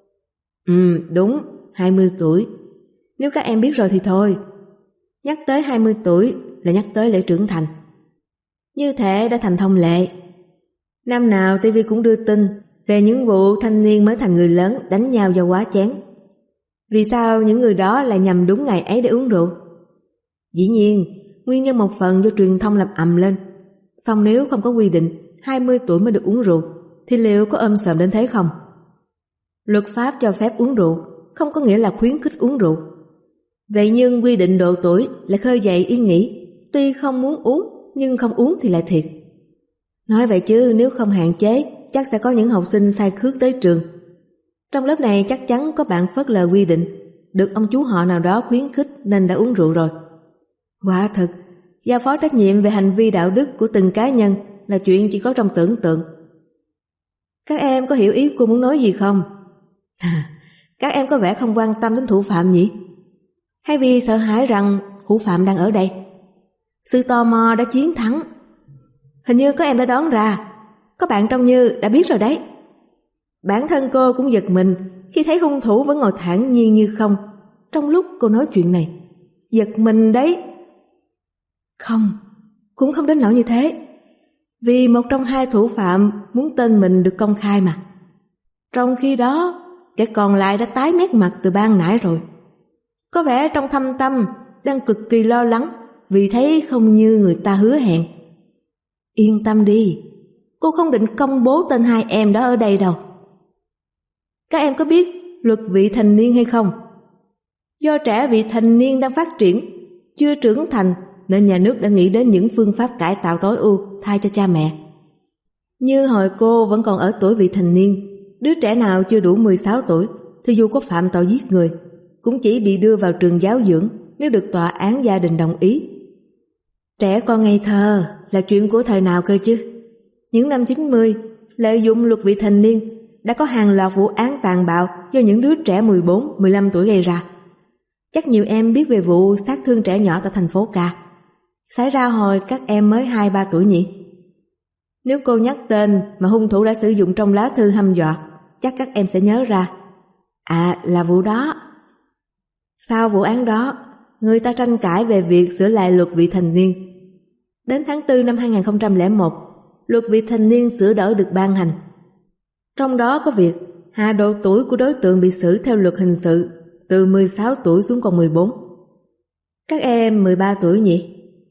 Đúng, 20 tuổi. Nếu các em biết rồi thì thôi. Nhắc tới 20 tuổi là nhắc tới lễ trưởng thành. Như thể đã thành thông lệ. Năm nào TV cũng đưa tin về những vụ thanh niên mới thành người lớn đánh nhau do quá chén. Vì sao những người đó lại nhằm đúng ngày ấy để uống rượu? Dĩ nhiên, nguyên nhân một phần do truyền thông làm ầm lên. Song nếu không có quy định 20 tuổi mới được uống rượu thì liệu có ôm sờm đến thế không? Luật pháp cho phép uống rượu không có nghĩa là khuyến khích uống rượu. Vậy nhưng quy định độ tuổi lại khơi dậy ý nghĩ tuy không muốn uống nhưng không uống thì lại thiệt. Nói vậy chứ nếu không hạn chế chắc sẽ có những học sinh sai khước tới trường. Trong lớp này chắc chắn có bạn phớt lờ quy định, được ông chú họ nào đó khuyến khích nên đã uống rượu rồi. Quả thực, giao phó trách nhiệm về hành vi đạo đức của từng cá nhân là chuyện chỉ có trong tưởng tượng. Các em có hiểu ý cô muốn nói gì không? Các em có vẻ không quan tâm đến thủ phạm nhỉ? Hay vì sợ hãi rằng thủ phạm đang ở đây? Sự tò mò đã chiến thắng. Hình như các em đã đoán ra. Có bạn trông như đã biết rồi đấy. Bản thân cô cũng giật mình khi thấy hung thủ vẫn ngồi thản nhiên như không trong lúc cô nói chuyện này. Giật mình đấy. Không, cũng không đến nỗi như thế. Vì một trong hai thủ phạm muốn tên mình được công khai mà. Trong khi đó, kẻ còn lại đã tái mét mặt từ ban nãy rồi. Có vẻ trong thâm tâm đang cực kỳ lo lắng vì thấy không như người ta hứa hẹn. Yên tâm đi, cô không định công bố tên hai em đó ở đây đâu. Các em có biết luật vị thành niên hay không? Do trẻ vị thành niên đang phát triển, chưa trưởng thành nên nhà nước đã nghĩ đến những phương pháp cải tạo tối ưu thay cho cha mẹ. Như hồi cô vẫn còn ở tuổi vị thành niên, đứa trẻ nào chưa đủ 16 tuổi thì dù có phạm tội giết người cũng chỉ bị đưa vào trường giáo dưỡng nếu được tòa án gia đình đồng ý. Trẻ con ngây thơ là chuyện của thời nào cơ chứ? Những năm 90, lợi dụng luật vị thành niên đã có hàng loạt vụ án tàn bạo do những đứa trẻ 14, 15 tuổi gây ra. Chắc nhiều em biết về vụ sát thương trẻ nhỏ tại thành phố Ca, xảy ra hồi các em mới 2-3 tuổi nhỉ? Nếu cô nhắc tên mà hung thủ đã sử dụng trong lá thư hăm dọa, chắc các em sẽ nhớ ra. À, là vụ đó. Sau vụ án đó, người ta tranh cãi về việc sửa lại luật vị thành niên. Đến tháng 4 năm 2001, luật vị thành niên sửa đổi được ban hành. Trong đó có việc hạ độ tuổi của đối tượng bị xử theo luật hình sự từ 16 tuổi xuống còn 14. Các em 13 tuổi nhỉ?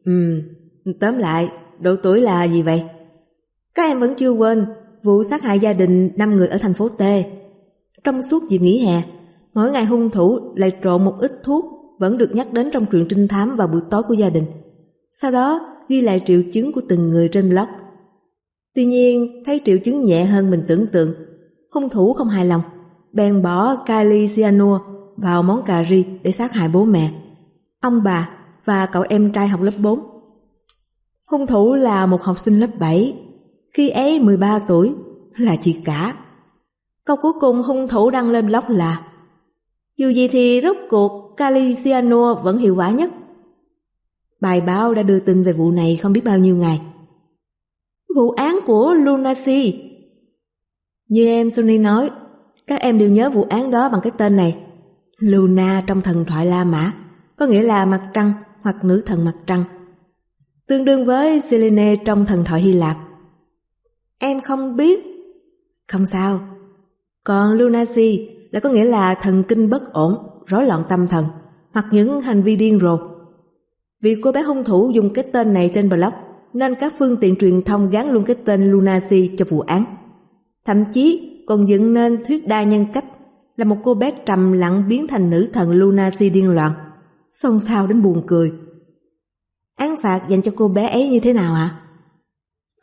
Tóm lại, độ tuổi là gì vậy? Các em vẫn chưa quên vụ sát hại gia đình 5 người ở thành phố T. Trong suốt dịp nghỉ hè, mỗi ngày hung thủ lại trộn một ít thuốc vẫn được nhắc đến trong truyện trinh thám vào buổi tối của gia đình. Sau đó ghi lại triệu chứng của từng người trên blog. Tuy nhiên, thấy triệu chứng nhẹ hơn mình tưởng tượng, hung thủ không hài lòng, bèn bỏ kali cyanua vào món cà ri để sát hại bố mẹ, ông bà và cậu em trai học lớp 4. Hung thủ là một học sinh lớp 7, khi ấy 13 tuổi, là chị cả. Câu cuối cùng hung thủ đăng lên blog là: dù gì thì rốt cuộc kali cyanua vẫn hiệu quả nhất. Bài báo đã đưa tin về vụ này không biết bao nhiêu ngày. Vụ án của Lunacy. Như em Sunny nói, các em đều nhớ vụ án đó bằng cái tên này. Luna trong thần thoại La Mã có nghĩa là mặt trăng hoặc nữ thần mặt trăng, tương đương với Selene trong thần thoại Hy Lạp. Em không biết. Không sao. Còn Lunacy là có nghĩa là thần kinh bất ổn, rối loạn tâm thần hoặc những hành vi điên rồ. Vì cô bé hung thủ dùng cái tên này trên blog nên các phương tiện truyền thông gắn luôn cái tên Lunacy cho vụ án. Thậm chí còn dựng nên thuyết đa nhân cách là một cô bé trầm lặng biến thành nữ thần Lunacy điên loạn, xôn xao đến buồn cười. Án phạt dành cho cô bé ấy như thế nào ạ?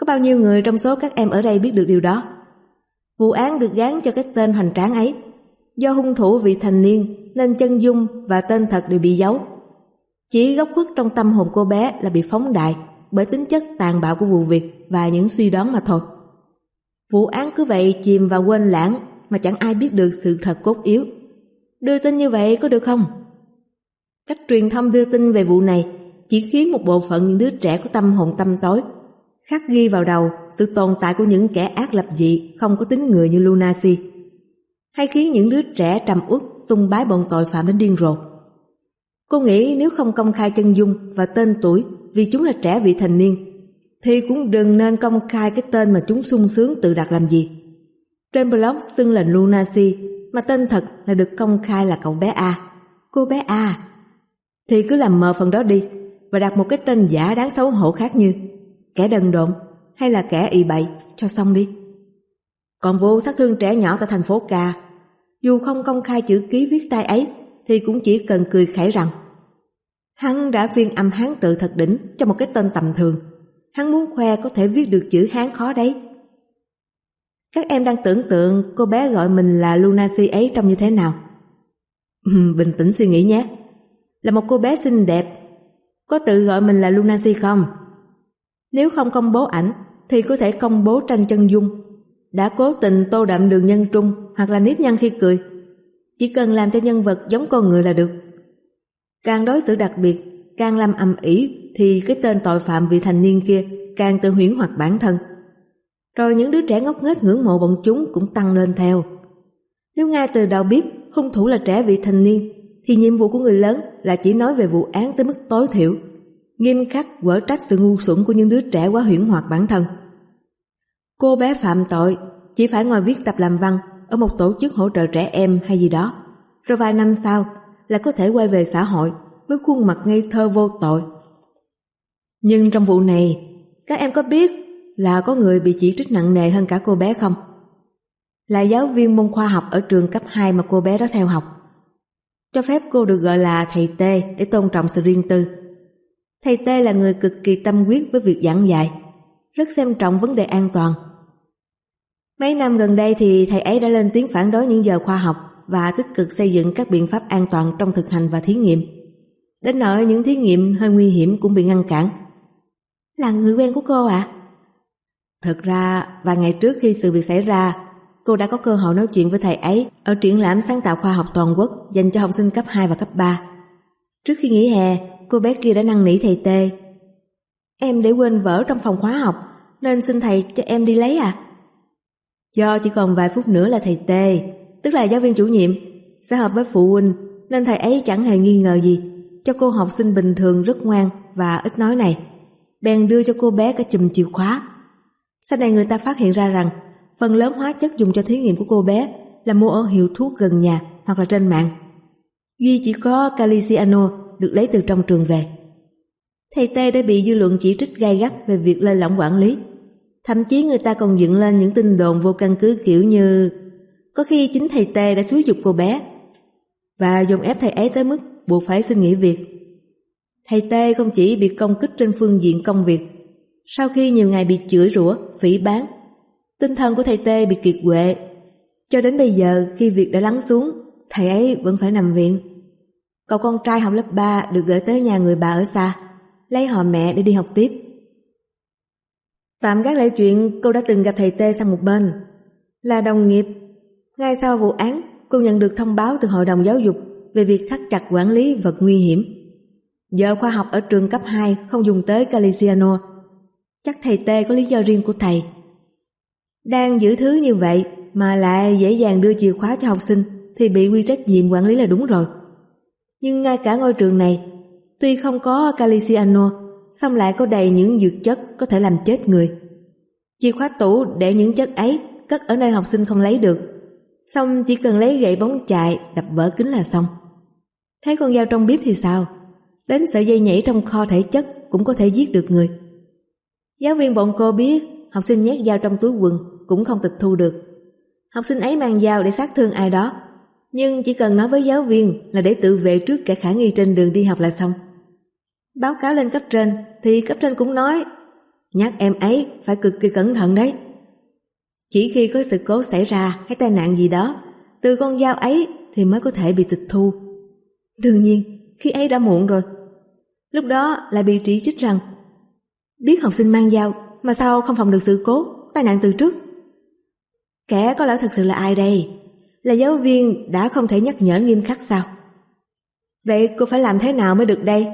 Có bao nhiêu người trong số các em ở đây biết được điều đó? Vụ án được gán cho cái tên hoành tráng ấy. Do hung thủ vị thành niên nên chân dung và tên thật đều bị giấu. Chỉ góc khuất trong tâm hồn cô bé là bị phóng đại bởi tính chất tàn bạo của vụ việc và những suy đoán mà thôi. Vụ án cứ vậy chìm vào quên lãng mà chẳng ai biết được sự thật cốt yếu. Đưa tin như vậy có được không? Cách truyền thông đưa tin về vụ này chỉ khiến một bộ phận những đứa trẻ có tâm hồn tăm tối khắc ghi vào đầu sự tồn tại của những kẻ ác lập dị không có tính người như Lunacy, hay khiến những đứa trẻ trầm uất xung bái bọn tội phạm đến điên rồ. Cô nghĩ nếu không công khai chân dung và tên tuổi vì chúng là trẻ vị thành niên, thì cũng đừng nên công khai cái tên mà chúng sung sướng tự đặt làm gì. Trên blog xưng là Lunacy mà tên thật là được công khai là cậu bé A, cô bé A, thì cứ làm mờ phần đó đi và đặt một cái tên giả đáng xấu hổ khác như kẻ đần độn hay là kẻ ị bậy cho xong đi. Còn vụ sát thương trẻ nhỏ tại thành phố Ca, dù không công khai chữ ký viết tay ấy thì cũng chỉ cần cười khẩy rằng hắn đã phiên âm Hán tự thật đỉnh cho một cái tên tầm thường. Hắn muốn khoe có thể viết được chữ Hán khó đấy. Các em đang tưởng tượng cô bé gọi mình là Lunacy ấy trông như thế nào? Bình tĩnh suy nghĩ nhé. Là một cô bé xinh đẹp, có tự gọi mình là Lunacy không? Nếu không công bố ảnh thì có thể công bố tranh chân dung. Đã cố tình tô đậm đường nhân trung hoặc là nếp nhăn khi cười, chỉ cần làm cho nhân vật giống con người là được. Càng đối xử đặc biệt, càng làm ầm ĩ thì cái tên tội phạm vị thành niên kia càng tự huyễn hoặc bản thân. Rồi những đứa trẻ ngốc nghếch ngưỡng mộ bọn chúng cũng tăng lên theo. Nếu ngay từ đầu biết hung thủ là trẻ vị thành niên thì nhiệm vụ của người lớn là chỉ nói về vụ án tới mức tối thiểu, nghiêm khắc quở trách sự ngu xuẩn của những đứa trẻ quá huyễn hoặc bản thân. Cô bé phạm tội chỉ phải ngồi viết tập làm văn ở một tổ chức hỗ trợ trẻ em hay gì đó, rồi vài năm sau là có thể quay về xã hội với khuôn mặt ngây thơ vô tội. Nhưng trong vụ này, các em có biết là có người bị chỉ trích nặng nề hơn cả cô bé không? Là giáo viên môn khoa học ở trường cấp 2 mà cô bé đó theo học. Cho phép cô được gọi là thầy T để tôn trọng sự riêng tư. Thầy T là người cực kỳ tâm huyết với việc giảng dạy, rất xem trọng vấn đề an toàn. Mấy năm gần đây thì thầy ấy đã lên tiếng phản đối những giờ khoa học và tích cực xây dựng các biện pháp an toàn trong thực hành và thí nghiệm. Đến nỗi những thí nghiệm hơi nguy hiểm cũng bị ngăn cản. Là người quen của cô ạ? Thật ra, vài ngày trước khi sự việc xảy ra, cô đã có cơ hội nói chuyện với thầy ấy ở triển lãm sáng tạo khoa học toàn quốc dành cho học sinh cấp 2 và cấp 3. Trước khi nghỉ hè, cô bé kia đã năn nỉ thầy T. Em để quên vở trong phòng khóa học nên xin thầy cho em đi lấy à? Do chỉ còn vài phút nữa là thầy T, tức là giáo viên chủ nhiệm, sẽ họp với phụ huynh, nên thầy ấy chẳng hề nghi ngờ gì, cho cô học sinh bình thường rất ngoan và ít nói này, bèn đưa cho cô bé cả chùm chìa khóa. Sau này người ta phát hiện ra rằng phần lớn hóa chất dùng cho thí nghiệm của cô bé là mua ở hiệu thuốc gần nhà hoặc là trên mạng. Duy chỉ có Caliciano được lấy từ trong trường về. Thầy T đã bị dư luận chỉ trích gay gắt về việc lơi lỏng quản lý. Thậm chí người ta còn dựng lên những tin đồn vô căn cứ kiểu như có khi chính thầy T đã xúi giục cô bé và dồn ép thầy ấy tới mức buộc phải xin nghỉ việc. Thầy T không chỉ bị công kích trên phương diện công việc. Sau khi nhiều ngày bị chửi rủa, phỉ báng, tinh thần của thầy T bị kiệt quệ. Cho đến bây giờ khi việc đã lắng xuống, thầy ấy vẫn phải nằm viện. Cậu con trai học lớp 3 được gửi tới nhà người bà ở xa, lấy họ mẹ để đi học tiếp. Tạm gác lại chuyện cô đã từng gặp thầy T sang một bên. Là đồng nghiệp, ngay sau vụ án cô nhận được thông báo từ hội đồng giáo dục về việc thắt chặt quản lý vật nguy hiểm. Giờ khoa học ở trường cấp 2 không dùng tới Caliciano. Chắc thầy T có lý do riêng của thầy. Đang giữ thứ như vậy mà lại dễ dàng đưa chìa khóa cho học sinh thì bị quy trách nhiệm quản lý là đúng rồi. Nhưng ngay cả ngôi trường này, tuy không có Caliciano, song lại có đầy những dược chất có thể làm chết người. Chìa khóa tủ để những chất ấy cất ở nơi học sinh không lấy được, xong chỉ cần lấy gậy bóng chày đập vỡ kính là xong. Thế con dao trong bếp thì sao? Đến sợi dây nhảy trong kho thể chất cũng có thể giết được người. Giáo viên bọn cô biết học sinh nhét dao trong túi quần cũng không tịch thu được. Học sinh ấy mang dao để sát thương ai đó, nhưng chỉ cần nói với giáo viên là để tự vệ trước kẻ khả nghi trên đường đi học là xong. Báo cáo lên cấp trên thì cấp trên cũng nói Nhắc em ấy phải cực kỳ cẩn thận đấy. Chỉ khi có sự cố xảy ra hay tai nạn gì đó, từ con dao ấy thì mới có thể bị tịch thu. Đương nhiên, khi ấy đã muộn rồi. Lúc đó lại bị chỉ trích rằng biết học sinh mang dao mà sao không phòng được sự cố, tai nạn từ trước. Kẻ có lẽ thật sự là ai đây? Là giáo viên đã không thể nhắc nhở nghiêm khắc sao? Vậy cô phải làm thế nào mới được đây?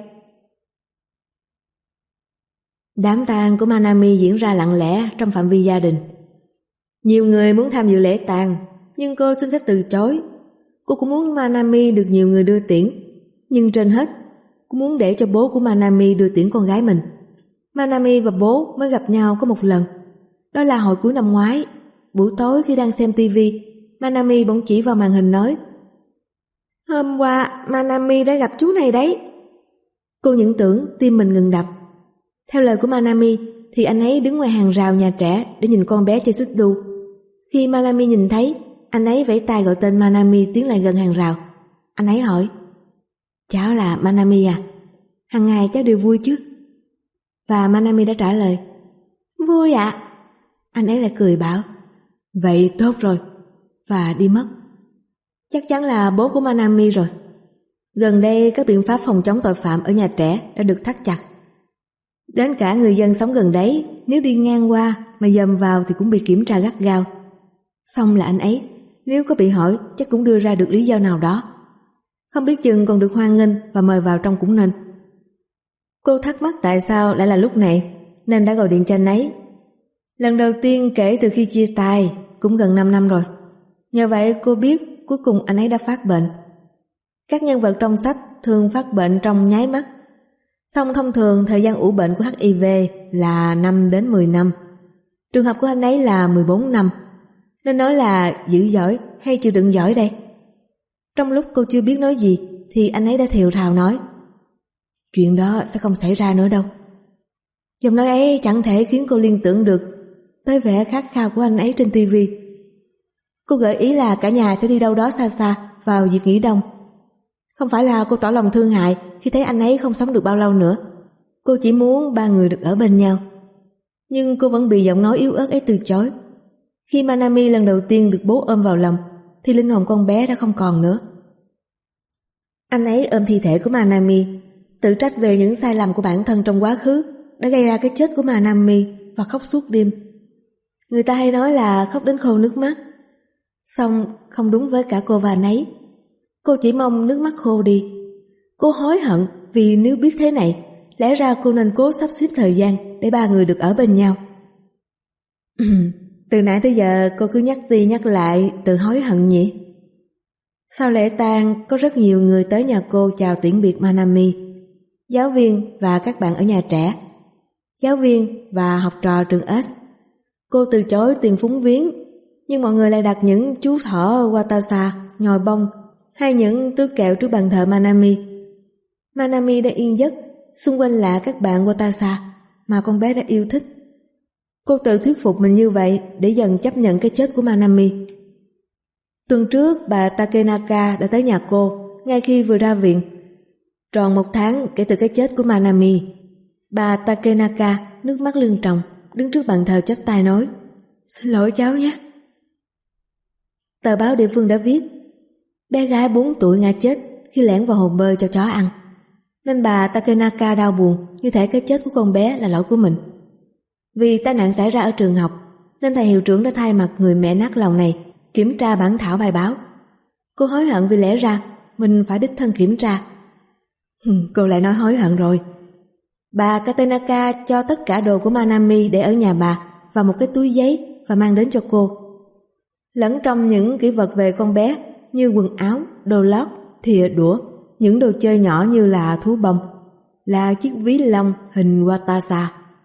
Đám tang của Manami diễn ra lặng lẽ trong phạm vi gia đình. Nhiều người muốn tham dự lễ tang, nhưng cô xin phép từ chối. Cô cũng muốn Manami được nhiều người đưa tiễn, nhưng trên hết, cô muốn để cho bố của Manami đưa tiễn con gái mình. Manami và bố mới gặp nhau có một lần. Đó là hồi cuối năm ngoái. Buổi tối khi đang xem TV, Manami bỗng chỉ vào màn hình nói: "Hôm qua Manami đã gặp chú này đấy." Cô những tưởng tim mình ngừng đập. Theo lời của Manami thì anh ấy đứng ngoài hàng rào nhà trẻ để nhìn con bé chơi xích đu. Khi Manami nhìn thấy, anh ấy vẫy tay gọi tên Manami tiến lại gần hàng rào. Anh ấy hỏi: "Cháu là Manami à? Hàng ngày cháu đều vui chứ?" Và Manami đã trả lời: "Vui ạ." Anh ấy lại cười bảo: "Vậy tốt rồi." Và đi mất. Chắc chắn là bố của Manami rồi. Gần đây các biện pháp phòng chống tội phạm ở nhà trẻ đã được thắt chặt. Đến cả người dân sống gần đấy, nếu đi ngang qua mà dòm vào thì cũng bị kiểm tra gắt gao. Xong là anh ấy, nếu có bị hỏi chắc cũng đưa ra được lý do nào đó. Không biết chừng còn được hoan nghênh và mời vào trong cũng nên. Cô thắc mắc tại sao lại là lúc này, nên đã gọi điện cho anh ấy. Lần đầu tiên kể từ khi chia tay, cũng gần 5 năm rồi. Nhờ vậy cô biết cuối cùng anh ấy đã phát bệnh. Các nhân vật trong sách thường phát bệnh trong nháy mắt. Song thông thường thời gian ủ bệnh của HIV là 5 đến 10 năm. Trường hợp của anh ấy là 14 năm. Nên nói là dữ dõi hay chịu đựng giỏi đây? Trong lúc cô chưa biết nói gì thì anh ấy đã thều thào nói: "Chuyện đó sẽ không xảy ra nữa đâu." Giọng nói ấy chẳng thể khiến cô liên tưởng được tới vẻ khát khao của anh ấy trên TV. Cô gợi ý là cả nhà sẽ đi đâu đó xa xa vào dịp nghỉ đông. Không phải là cô tỏ lòng thương hại khi thấy anh ấy không sống được bao lâu nữa. Cô chỉ muốn ba người được ở bên nhau. Nhưng cô vẫn bị giọng nói yếu ớt ấy từ chối. Khi Manami lần đầu tiên được bố ôm vào lòng thì linh hồn con bé đã không còn nữa. Anh ấy ôm thi thể của Manami, tự trách về những sai lầm của bản thân trong quá khứ đã gây ra cái chết của Manami và khóc suốt đêm. Người ta hay nói là khóc đến khô nước mắt. Song không đúng với cả cô và anh ấy. Cô chỉ mong nước mắt khô đi. Cô hối hận vì nếu biết thế này, lẽ ra cô nên cố sắp xếp thời gian để ba người được ở bên nhau. Từ nãy tới giờ cô cứ nhắc đi nhắc lại từ hối hận nhỉ? Sau lễ tang có rất nhiều người tới nhà cô chào tiễn biệt Manami. Giáo viên và các bạn ở nhà trẻ, giáo viên và học trò trường S. Cô từ chối tiền phúng viếng, nhưng mọi người lại đặt những chú thỏ Watasa, nhồi bông hay những túi kẹo trước bàn thờ Manami. Manami đã yên giấc, xung quanh là các bạn Watasa mà con bé đã yêu thích. Cô tự thuyết phục mình như vậy để dần chấp nhận cái chết của Manami. Tuần trước bà Takenaka đã tới nhà cô ngay khi vừa ra viện. Tròn 1 tháng kể từ cái chết của Manami. Bà Takenaka nước mắt lưng tròng đứng trước bàn thờ chắp tay nói: "Xin lỗi cháu nhé." Tờ báo địa phương đã viết bé gái 4 tuổi ngã chết khi lẻn vào hồ bơi cho chó ăn, nên bà Takenaka đau buồn như thể cái chết của con bé là lỗi của mình. Vì tai nạn xảy ra ở trường học nên thầy hiệu trưởng đã thay mặt người mẹ nát lòng này kiểm tra bản thảo bài báo. Cô hối hận vì lẽ ra mình phải đích thân kiểm tra. Cô lại nói hối hận rồi. Bà Katenaka cho tất cả đồ của Manami để ở nhà bà vào một cái túi giấy và mang đến cho cô. Lẫn trong những kỷ vật về con bé như quần áo, đồ lót, thìa đũa, những đồ chơi nhỏ như là thú bông, là chiếc ví lông hình Watasa.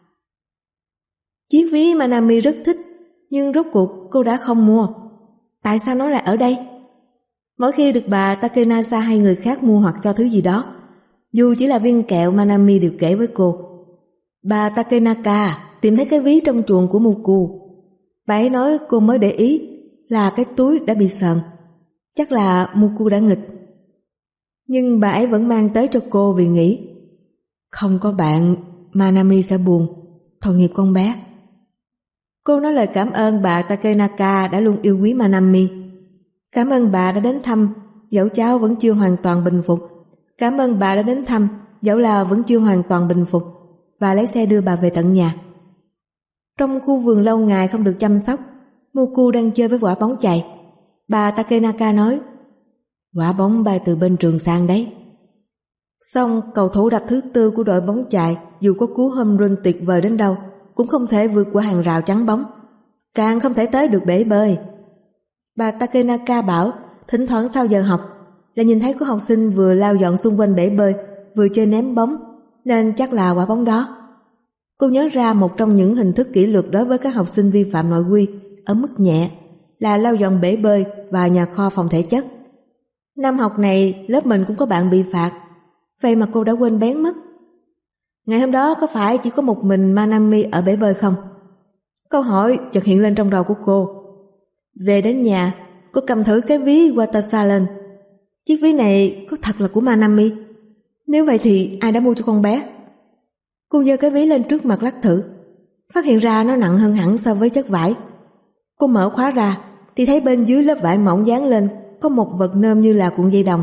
Chiếc ví Manami rất thích, nhưng rốt cuộc cô đã không mua. Tại sao nó lại ở đây? Mỗi khi được bà Takenasa hay người khác mua hoặc cho thứ gì đó, dù chỉ là viên kẹo, Manami đều kể với cô: "Bà Takenaka tìm thấy cái ví trong chuồng của Muku." Bà ấy nói cô mới để ý là cái túi đã bị sờn. Chắc là Muku đã nghịch. Nhưng bà ấy vẫn mang tới cho cô vì nghĩ không có bạn Manami sẽ buồn, Tội nghiệp con bé. Cô nói lời cảm ơn bà Takenaka đã luôn yêu quý Manami. Cảm ơn bà đã đến thăm, dẫu cháu vẫn chưa hoàn toàn bình phục. Cảm ơn bà đã đến thăm, dẫu là vẫn chưa hoàn toàn bình phục, và lấy xe đưa bà về tận nhà. Trong khu vườn lâu ngày không được chăm sóc, Moku đang chơi với quả bóng chày. Bà Takenaka nói, quả bóng bay từ bên trường sang đấy. Xong cầu thủ đập thứ tư của đội bóng chày dù có cú home run tuyệt vời đến đâu cũng không thể vượt qua hàng rào chắn bóng, càng không thể tới được bể bơi. Bà Takenaka bảo thỉnh thoảng sau giờ học là nhìn thấy có học sinh vừa lau dọn xung quanh bể bơi vừa chơi ném bóng, nên chắc là quả bóng đó. Cô nhớ ra một trong những hình thức kỷ luật đối với các học sinh vi phạm nội quy ở mức nhẹ là lau dọn bể bơi và nhà kho phòng thể chất. Năm học này lớp mình cũng có bạn bị phạt, vậy mà cô đã quên bén mất. Ngày hôm đó có phải chỉ có một mình Manami ở bể bơi không? Câu hỏi chợt hiện lên trong đầu của cô. Về đến nhà, cô cầm thử cái ví Watasha lên. Chiếc ví này có thật là của Manami? Nếu vậy thì ai đã mua cho con bé? Cô giơ cái ví lên trước mặt lắc thử, phát hiện ra nó nặng hơn hẳn so với chất vải. Cô mở khóa ra thì thấy bên dưới lớp vải mỏng dán lên có một vật nôm như là cuộn dây đồng.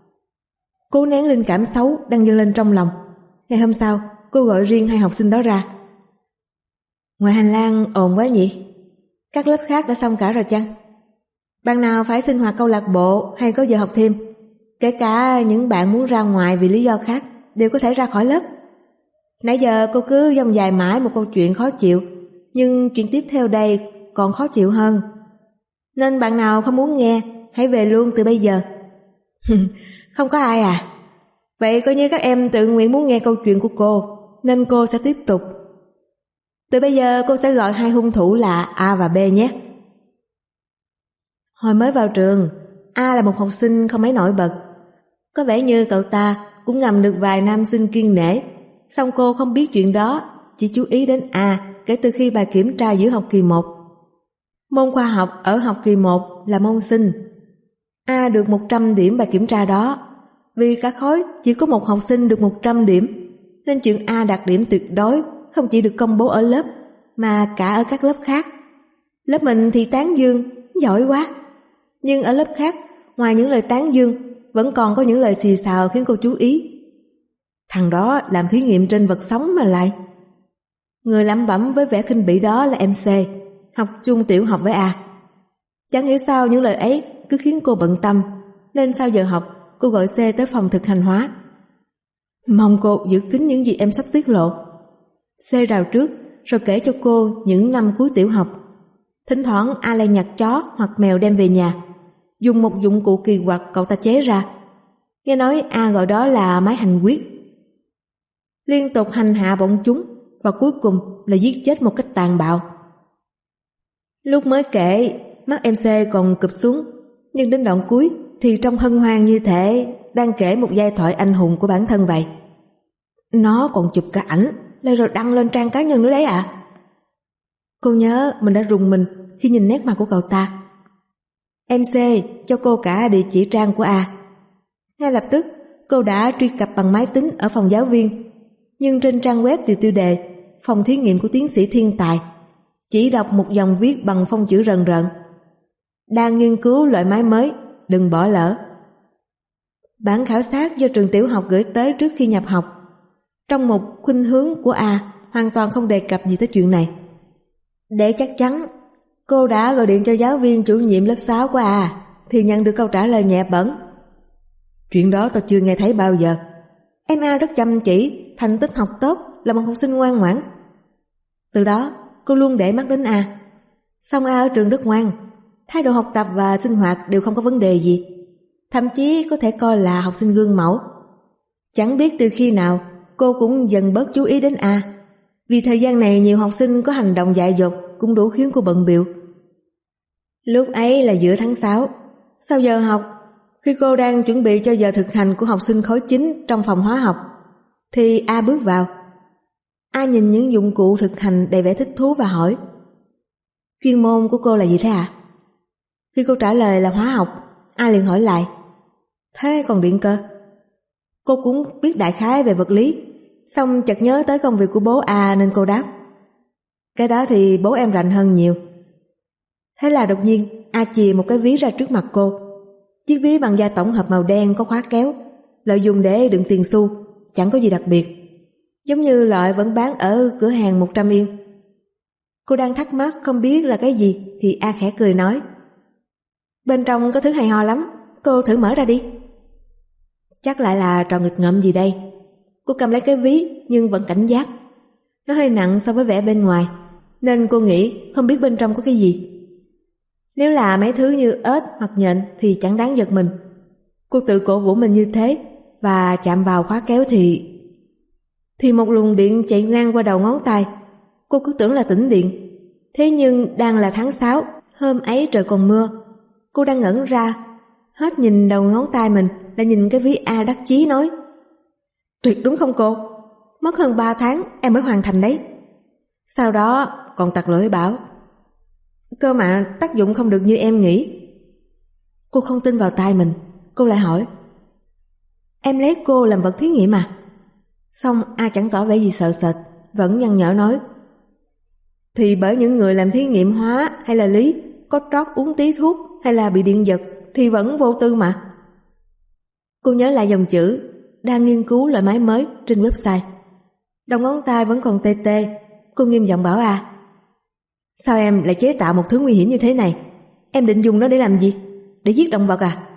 Cô nén linh cảm xấu đang dâng lên trong lòng. Ngày hôm sau, cô gọi riêng hai học sinh đó ra. Ngoài hành lang ồn quá nhỉ? Các lớp khác đã xong cả rồi chăng? Bạn nào phải sinh hoạt câu lạc bộ hay có giờ học thêm? Kể cả những bạn muốn ra ngoài vì lý do khác đều có thể ra khỏi lớp. Nãy giờ cô cứ dông dài mãi một câu chuyện khó chịu, nhưng chuyện tiếp theo đây còn khó chịu hơn. Nên bạn nào không muốn nghe, hãy về luôn từ bây giờ. Không có ai à? Vậy coi như các em tự nguyện muốn nghe câu chuyện của cô, nên cô sẽ tiếp tục. Từ bây giờ cô sẽ gọi hai hung thủ là A và B nhé. Hồi mới vào trường, A là một học sinh không mấy nổi bật. Có vẻ như cậu ta cũng ngầm được vài nam sinh kiêng nể. Song cô không biết chuyện đó, chỉ chú ý đến A kể từ khi bài kiểm tra giữa học kỳ 1. Môn khoa học ở học kỳ 1 là môn sinh. A được 100 điểm bài kiểm tra đó. Vì cả khối chỉ có một học sinh được 100 điểm, nên chuyện A đạt điểm tuyệt đối không chỉ được công bố ở lớp, mà cả ở các lớp khác. Lớp mình thì tán dương, giỏi quá. Nhưng ở lớp khác, ngoài những lời tán dương, vẫn còn có những lời xì xào khiến cô chú ý. Thằng đó làm thí nghiệm trên vật sống mà lại. Người lẩm bẩm với vẻ khinh bỉ đó là em C, học chung tiểu học với A. Chẳng hiểu sao những lời ấy cứ khiến cô bận tâm, nên sau giờ học cô gọi C tới phòng thực hành hóa. Mong cô giữ kín những gì em sắp tiết lộ. C rào trước rồi kể cho cô những năm cuối tiểu học. Thỉnh thoảng A lại nhặt chó hoặc mèo đem về nhà, dùng một dụng cụ kỳ quặc cậu ta chế ra. Nghe nói A gọi đó là máy hành quyết. Liên tục hành hạ bọn chúng, và cuối cùng là giết chết một cách tàn bạo. Lúc mới kể, mắt em C còn cụp xuống, nhưng đến đoạn cuối thì trông hân hoan như thể đang kể một giai thoại anh hùng của bản thân vậy. Nó còn chụp cả ảnh lại rồi đăng lên trang cá nhân nữa đấy ạ. Cô nhớ mình đã rùng mình khi nhìn nét mặt của cậu ta. Em C cho cô cả địa chỉ trang của A. Ngay lập tức cô đã truy cập bằng máy tính ở phòng giáo viên, nhưng trên trang web từ tiêu đề phòng thí nghiệm của tiến sĩ thiên tài chỉ đọc một dòng viết bằng phông chữ rần rợn: đang nghiên cứu loại máy mới, đừng bỏ lỡ. Bản khảo sát do trường tiểu học gửi tới trước khi nhập học, trong một khuynh hướng của A, hoàn toàn không đề cập gì tới chuyện này. Để chắc chắn, cô đã gọi điện cho giáo viên chủ nhiệm lớp 6 của A thì nhận được câu trả lời nhẹ bẫng: chuyện đó tao chưa nghe thấy bao giờ. Em A rất chăm chỉ, thành tích học tốt, là một học sinh ngoan ngoãn. Từ đó cô luôn để mắt đến A. Song A ở trường rất ngoan, thái độ học tập và sinh hoạt đều không có vấn đề gì, thậm chí có thể coi là học sinh gương mẫu. Chẳng biết từ khi nào cô cũng dần bớt chú ý đến A, vì thời gian này nhiều học sinh có hành động dại dột cũng đủ khiến cô bận bịu. Lúc ấy là giữa tháng 6, sau giờ học, khi cô đang chuẩn bị cho giờ thực hành của học sinh khối 9 trong phòng hóa học, thì A bước vào. A nhìn những dụng cụ thực hành đầy vẻ thích thú và hỏi: chuyên môn của cô là gì thế ạ? Khi cô trả lời là hóa học, A liền hỏi lại: thế còn điện cơ? Cô cũng biết đại khái về vật lý, xong chợt nhớ tới công việc của bố A nên cô đáp: Cái đó thì bố em rành hơn nhiều. Thế là đột nhiên A chìa một cái ví ra trước mặt cô. Chiếc ví bằng da tổng hợp màu đen có khóa kéo, loại dùng để đựng tiền xu, chẳng có gì đặc biệt, giống như loại vẫn bán ở cửa hàng 100 yên. Cô đang thắc mắc không biết là cái gì thì A khẽ cười nói: bên trong có thứ hay ho lắm, cô thử mở ra đi. Chắc lại là trò nghịch ngợm gì đây. Cô cầm lấy cái ví nhưng vẫn cảnh giác. Nó hơi nặng so với vẻ bên ngoài, nên cô nghĩ không biết bên trong có cái gì. Nếu là mấy thứ như ếch hoặc nhện thì chẳng đáng giật mình. Cô tự cổ vũ mình như thế, và chạm vào khóa kéo thì một luồng điện chạy ngang qua đầu ngón tay. Cô cứ tưởng là tĩnh điện. Thế nhưng đang là tháng 6, hôm ấy trời còn mưa. Cô đang ngẩn ra, hết nhìn đầu ngón tay mình là nhìn cái ví A đắc chí nói: tuyệt đúng không cô? Mất hơn 3 tháng em mới hoàn thành đấy. Sau đó còn tặc lưỡi bảo: cơ mà tác dụng không được như em nghĩ. Cô không tin vào tai mình. Cô lại hỏi: em lấy cô làm vật thí nghiệm à? Xong A chẳng tỏ vẻ gì sợ sệt, vẫn nhăn nhở nói: thì bởi những người làm thí nghiệm hóa hay là lý có trót uống tí thuốc hay là bị điện giật thì vẫn vô tư mà. Cô nhớ lại dòng chữ đang nghiên cứu loại máy mới trên website. Đầu ngón tay vẫn còn tê tê. Cô nghiêm giọng bảo A: sao em lại chế tạo một thứ nguy hiểm như thế này? Em định dùng nó để làm gì? Để giết động vật à?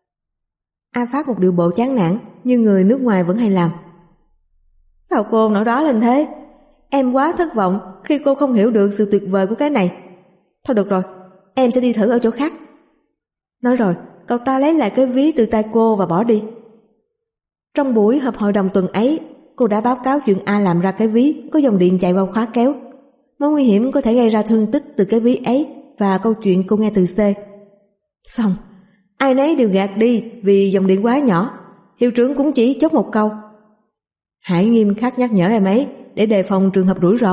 A phát một điệu bộ chán nản như người nước ngoài vẫn hay làm. Sao cô nổi đó lên thế? Em quá thất vọng khi cô không hiểu được sự tuyệt vời của cái này. Thôi được rồi, em sẽ đi thử ở chỗ khác. Nói rồi, cậu ta lấy lại cái ví từ tay cô và bỏ đi. Trong buổi họp hội đồng tuần ấy, cô đã báo cáo chuyện A làm ra cái ví có dòng điện chạy vào khóa kéo. Mối nguy hiểm có thể gây ra thương tích từ cái ví ấy và câu chuyện cô nghe từ C. Xong, ai nấy đều gạt đi vì dòng điện quá nhỏ. Hiệu trưởng cũng chỉ chốt một câu: hãy nghiêm khắc nhắc nhở em ấy để đề phòng trường hợp rủi ro.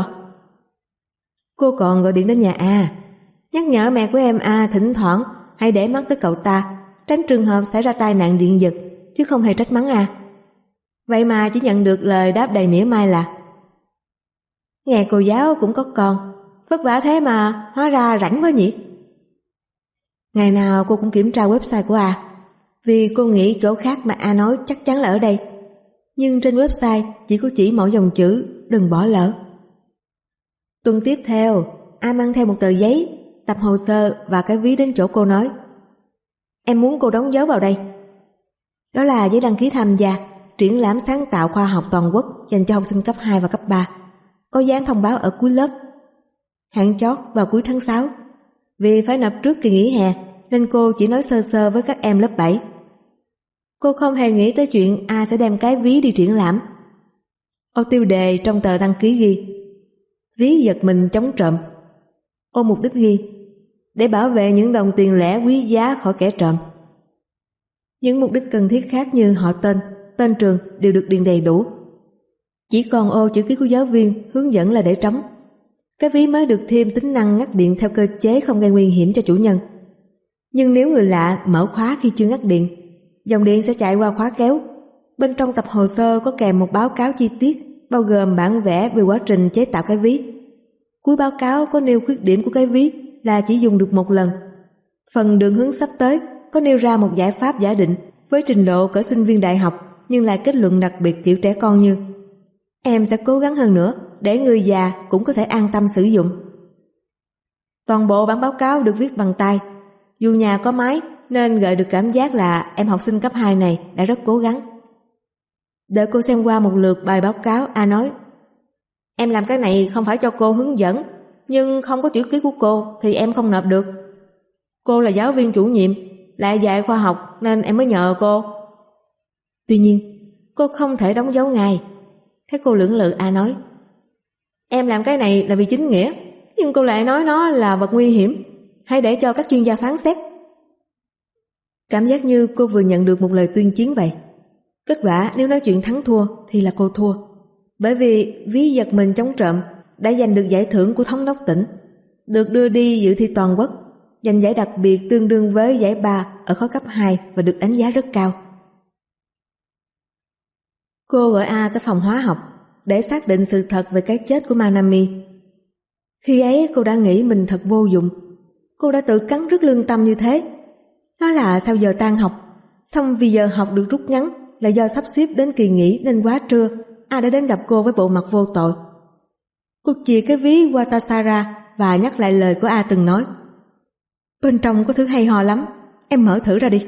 Cô còn gọi điện đến nhà A, nhắc nhở mẹ của em A thỉnh thoảng hãy để mắt tới cậu ta, tránh trường hợp xảy ra tai nạn điện giật, chứ không hề trách mắng A. Vậy mà chỉ nhận được lời đáp đầy mỉa mai là: nghe cô giáo cũng có con, vất vả thế mà hóa ra rảnh quá nhỉ. Ngày nào cô cũng kiểm tra website của A, vì cô nghĩ chỗ khác mà A nói chắc chắn là ở đây. Nhưng trên website chỉ có chỉ mẫu dòng chữ đừng bỏ lỡ. Tuần tiếp theo, A mang theo một tờ giấy, tập hồ sơ và cái ví đến chỗ cô nói: em muốn cô đóng dấu vào đây. Đó là giấy đăng ký tham gia triển lãm sáng tạo khoa học toàn quốc dành cho học sinh cấp 2 và cấp 3, có dán thông báo ở cuối lớp. Hạn chót vào cuối tháng 6. Vì phải nộp trước kỳ nghỉ hè nên cô chỉ nói sơ sơ với các em lớp 7. Cô không hề nghĩ tới chuyện A sẽ đem cái ví đi triển lãm. Ô tiêu đề trong tờ đăng ký ghi: ví giật mình chống trộm. Ô mục đích ghi: để bảo vệ những đồng tiền lẻ quý giá khỏi kẻ trộm. Những mục đích cần thiết khác như họ tên trường đều được điền đầy đủ. Chỉ còn ô chữ ký của giáo viên hướng dẫn là để trống. Cái ví mới được thêm tính năng ngắt điện theo cơ chế không gây nguy hiểm cho chủ nhân. Nhưng nếu người lạ mở khóa khi chưa ngắt điện, dòng điện sẽ chạy qua khóa kéo. Bên trong tập hồ sơ có kèm một báo cáo chi tiết, bao gồm bản vẽ về quá trình chế tạo cái ví. Cuối báo cáo có nêu khuyết điểm của cái ví là chỉ dùng được một lần. Phần đường hướng sắp tới có nêu ra một giải pháp giả định với trình độ cỡ sinh viên đại học, nhưng lại kết luận đặc biệt kiểu trẻ con như: em sẽ cố gắng hơn nữa để người già cũng có thể an tâm sử dụng. Toàn bộ bản báo cáo được viết bằng tay. Dù nhà có máy nên gợi được cảm giác là em học sinh cấp 2 này đã rất cố gắng. Đợi cô xem qua một lượt bài báo cáo, A nói: em làm cái này không phải cho cô hướng dẫn, nhưng không có chữ ký của cô thì em không nộp được. Cô là giáo viên chủ nhiệm, lại dạy khoa học nên em mới nhờ cô. Tuy nhiên, cô không thể đóng dấu ngay. Thấy cô lưỡng lự, A nói: em làm cái này là vì chính nghĩa, nhưng cô lại nói nó là vật nguy hiểm. Hãy để cho các chuyên gia phán xét. Cảm giác như cô vừa nhận được một lời tuyên chiến vậy. Kết quả nếu nói chuyện thắng thua thì là cô thua. Bởi vì ví giật mình chống trộm đã giành được giải thưởng của thống đốc tỉnh, được đưa đi dự thi toàn quốc, giành giải đặc biệt tương đương với giải 3 ở khối cấp 2 và được đánh giá rất cao. Cô gọi A tới phòng hóa học để xác định sự thật về cái chết của Manami. Khi ấy cô đã nghĩ mình thật vô dụng. Cô đã tự cắn rứt lương tâm như thế. Nói là sau giờ tan học, xong vì giờ học được rút ngắn là do sắp xếp đến kỳ nghỉ nên quá trưa, A đã đến gặp cô với bộ mặt vô tội. Cô chìa cái ví Watasara và nhắc lại lời của A từng nói. Bên trong có thứ hay ho lắm, em mở thử ra đi.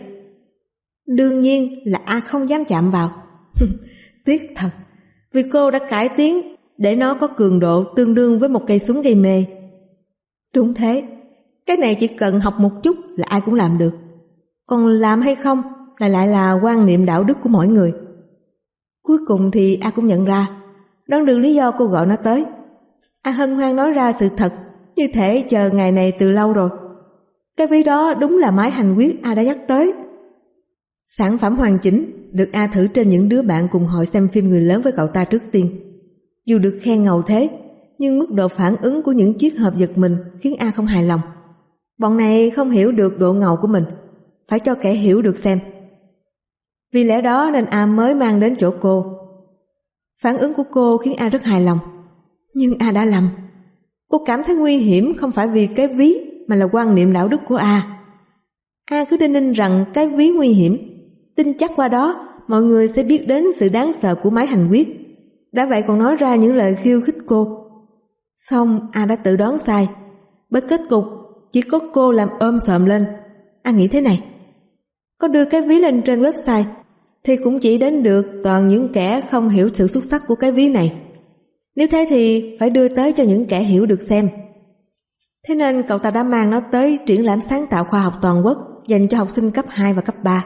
Đương nhiên là A không dám chạm vào. Tiếc thật, vì cô đã cải tiến để nó có cường độ tương đương với một cây súng gây mê. Đúng thế, cái này chỉ cần học một chút là ai cũng làm được. Còn làm hay không lại là quan niệm đạo đức của mỗi người. Cuối cùng thì A cũng nhận ra, đoán được lý do cô gọi nó tới. A hân hoan nói ra sự thật, như thể chờ ngày này từ lâu rồi. Cái ví đó đúng là máy hành quyết A đã nhắc tới. Sản phẩm hoàn chỉnh được A thử trên những đứa bạn cùng hội xem phim người lớn với cậu ta trước tiên. Dù được khen ngầu thế, nhưng mức độ phản ứng của những chiếc hộp giật mình khiến A không hài lòng. Bọn này không hiểu được độ ngầu của mình, phải cho kẻ hiểu được xem. Vì lẽ đó nên A mới mang đến chỗ cô. Phản ứng của cô khiến A rất hài lòng. Nhưng A đã lầm. Cô cảm thấy nguy hiểm không phải vì cái ví mà là quan niệm đạo đức của A. A cứ đinh ninh rằng cái ví nguy hiểm, tin chắc qua đó mọi người sẽ biết đến sự đáng sợ của máy hành quyết. Đã vậy còn nói ra những lời khiêu khích cô. Xong A đã tự đoán sai, bởi kết cục chỉ có cô làm ôm sợm lên. A nghĩ thế này, có đưa cái ví lên trên website thì cũng chỉ đến được toàn những kẻ không hiểu sự xuất sắc của cái ví này. Nếu thế thì phải đưa tới cho những kẻ hiểu được xem. Thế nên cậu ta đã mang nó tới triển lãm sáng tạo khoa học toàn quốc dành cho học sinh cấp 2 và cấp 3.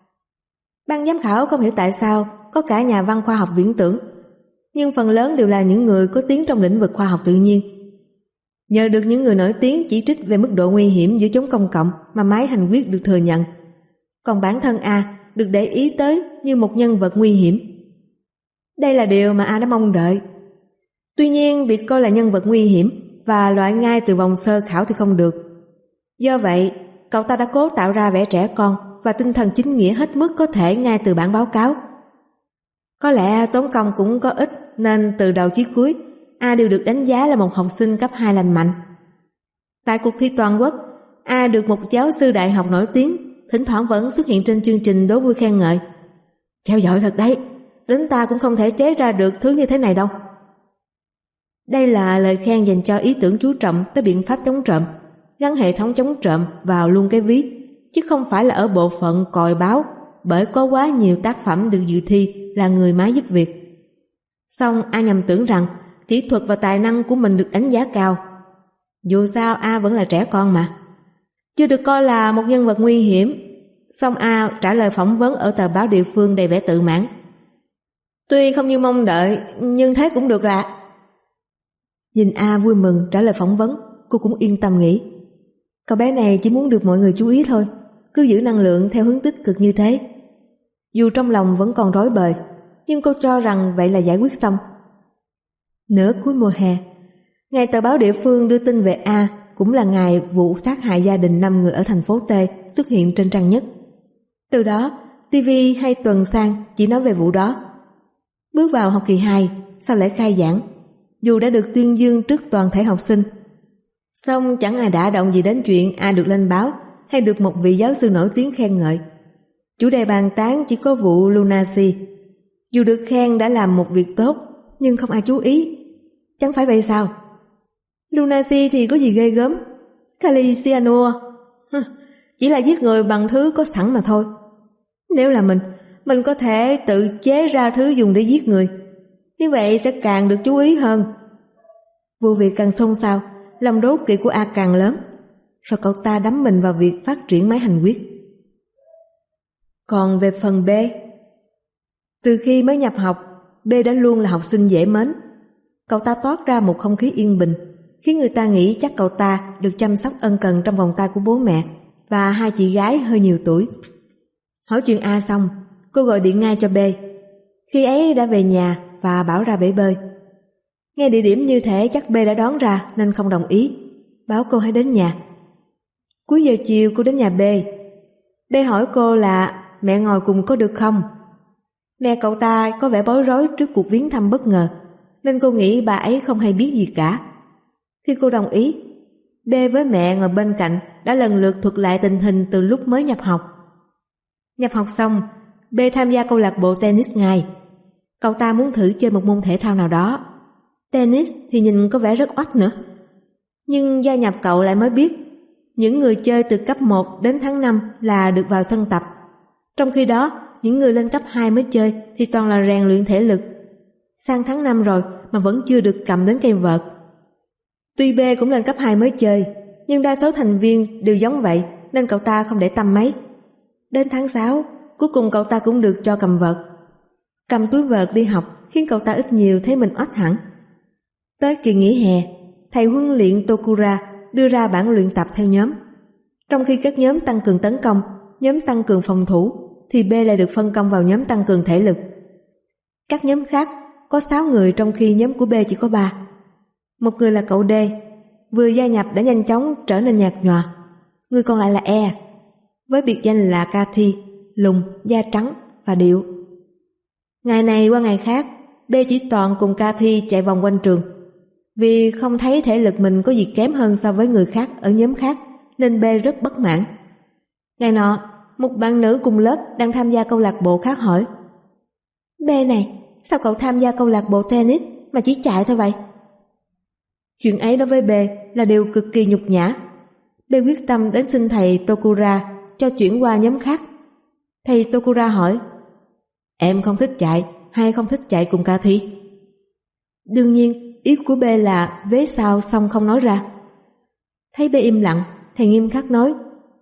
Ban giám khảo không hiểu tại sao có cả nhà văn khoa học viễn tưởng, nhưng phần lớn đều là những người có tiếng trong lĩnh vực khoa học tự nhiên. Nhờ được những người nổi tiếng chỉ trích về mức độ nguy hiểm giữa chốn công cộng mà máy hành quyết được thừa nhận. Còn bản thân A được để ý tới như một nhân vật nguy hiểm. Đây là điều mà A đã mong đợi. Tuy nhiên việc coi là nhân vật nguy hiểm và loại ngay từ vòng sơ khảo thì không được. Do vậy, cậu ta đã cố tạo ra vẻ trẻ con và tinh thần chính nghĩa hết mức có thể ngay từ bản báo cáo. Có lẽ tốn công cũng có ích nên từ đầu chí cuối, A đều được đánh giá là một học sinh cấp 2 lành mạnh. Tại cuộc thi toàn quốc, A được một giáo sư đại học nổi tiếng, thỉnh thoảng vẫn xuất hiện trên chương trình đố vui khen ngợi. Chào giỏi thật đấy, đến ta cũng không thể chế ra được thứ như thế này đâu. Đây là lời khen dành cho ý tưởng chú trọng tới biện pháp chống trộm, gắn hệ thống chống trộm vào luôn cái ví, chứ không phải là ở bộ phận còi báo, bởi có quá nhiều tác phẩm được dự thi là người máy giúp việc. Xong A nhầm tưởng rằng kỹ thuật và tài năng của mình được đánh giá cao. Dù sao A vẫn là trẻ con mà, chưa được coi là một nhân vật nguy hiểm. Xong A trả lời phỏng vấn ở tờ báo địa phương đầy vẻ tự mãn. Tuy không như mong đợi, nhưng thế cũng được ạ. Nhìn A vui mừng trả lời phỏng vấn, cô cũng yên tâm nghĩ, cậu bé này chỉ muốn được mọi người chú ý thôi, cứ giữ năng lượng theo hướng tích cực như thế. Dù trong lòng vẫn còn rối bời, nhưng cô cho rằng vậy là giải quyết xong. Nửa cuối mùa hè, ngày tờ báo địa phương đưa tin về A cũng là ngày vụ sát hại gia đình 5 người ở thành phố T xuất hiện trên trang nhất. Từ đó, TV hay tuần sang chỉ nói về vụ đó. Bước vào học kỳ 2, sau lễ khai giảng, dù đã được tuyên dương trước toàn thể học sinh, song chẳng ai đả động gì đến chuyện A được lên báo hay được một vị giáo sư nổi tiếng khen ngợi. Chủ đề bàn tán chỉ có vụ Lunacy. Dù được khen đã làm một việc tốt, nhưng không ai chú ý. Chẳng phải vậy sao? Lunacy thì có gì ghê gớm? Kali cyanua chỉ là giết người bằng thứ có sẵn mà thôi. Nếu là mình có thể tự chế ra thứ dùng để giết người, như vậy sẽ càng được chú ý hơn. Vụ việc càng xôn xao, lòng đố kỵ của A càng lớn, rồi cậu ta đắm mình vào việc phát triển máy hành quyết. Còn về phần B, từ khi mới nhập học, B đã luôn là học sinh dễ mến. Cậu ta toát ra một không khí yên bình, khiến người ta nghĩ chắc cậu ta được chăm sóc ân cần trong vòng tay của bố mẹ và hai chị gái hơi nhiều tuổi. Hỏi chuyện A xong, cô gọi điện ngay cho B. Khi ấy đã về nhà và bảo ra bể bơi. Nghe địa điểm như thế chắc B đã đoán ra nên không đồng ý, báo cô hãy đến nhà. Cuối giờ chiều cô đến nhà B. B hỏi cô là mẹ ngồi cùng có được không? Mẹ cậu ta có vẻ bối rối trước cuộc viếng thăm bất ngờ, nên cô nghĩ bà ấy không hay biết gì cả. Khi cô đồng ý, B với mẹ ngồi bên cạnh đã lần lượt thuật lại tình hình từ lúc mới nhập học. Nhập học xong, B tham gia câu lạc bộ tennis ngay. Cậu ta muốn thử chơi một môn thể thao nào đó. Tennis thì nhìn có vẻ rất oách nữa. Nhưng gia nhập cậu lại mới biết, những người chơi từ cấp 1 đến tháng 5 là được vào sân tập. Trong khi đó, những người lên cấp 2 mới chơi thì toàn là rèn luyện thể lực. Sang tháng 5 rồi mà vẫn chưa được cầm đến cây vợt. Tuy B cũng lên cấp 2 mới chơi, nhưng đa số thành viên đều giống vậy nên cậu ta không để tâm mấy. Đến tháng 6, cuối cùng cậu ta cũng được cho cầm vợt. Cầm túi vợt đi học khiến cậu ta ít nhiều thấy mình oách hẳn. Tới kỳ nghỉ hè, thầy huấn luyện Tokura đưa ra bảng luyện tập theo nhóm. Trong khi các nhóm tăng cường tấn công, nhóm tăng cường phòng thủ, thì B lại được phân công vào nhóm tăng cường thể lực. Các nhóm khác có 6 người trong khi nhóm của B chỉ có 3. Một người là cậu D, vừa gia nhập đã nhanh chóng trở nên nhạt nhòa. Người còn lại là E, với biệt danh là Cathy, lùn, da trắng và điệu. Ngày này qua ngày khác, B chỉ toàn cùng Cathy chạy vòng quanh trường. Vì không thấy thể lực mình có gì kém hơn so với người khác ở nhóm khác, nên B rất bất mãn. Ngày nọ, một bạn nữ cùng lớp đang tham gia câu lạc bộ khác hỏi: B này, sao cậu tham gia câu lạc bộ tennis mà chỉ chạy thôi vậy? Chuyện ấy đối với B là điều cực kỳ nhục nhã. B quyết tâm đến xin thầy Tokura cho chuyển qua nhóm khác. Thầy Tokura hỏi: em không thích chạy hay không thích chạy cùng Cathy? Đương nhiên, ý của B là vế sau xong không nói ra. Thấy B im lặng, thầy nghiêm khắc nói: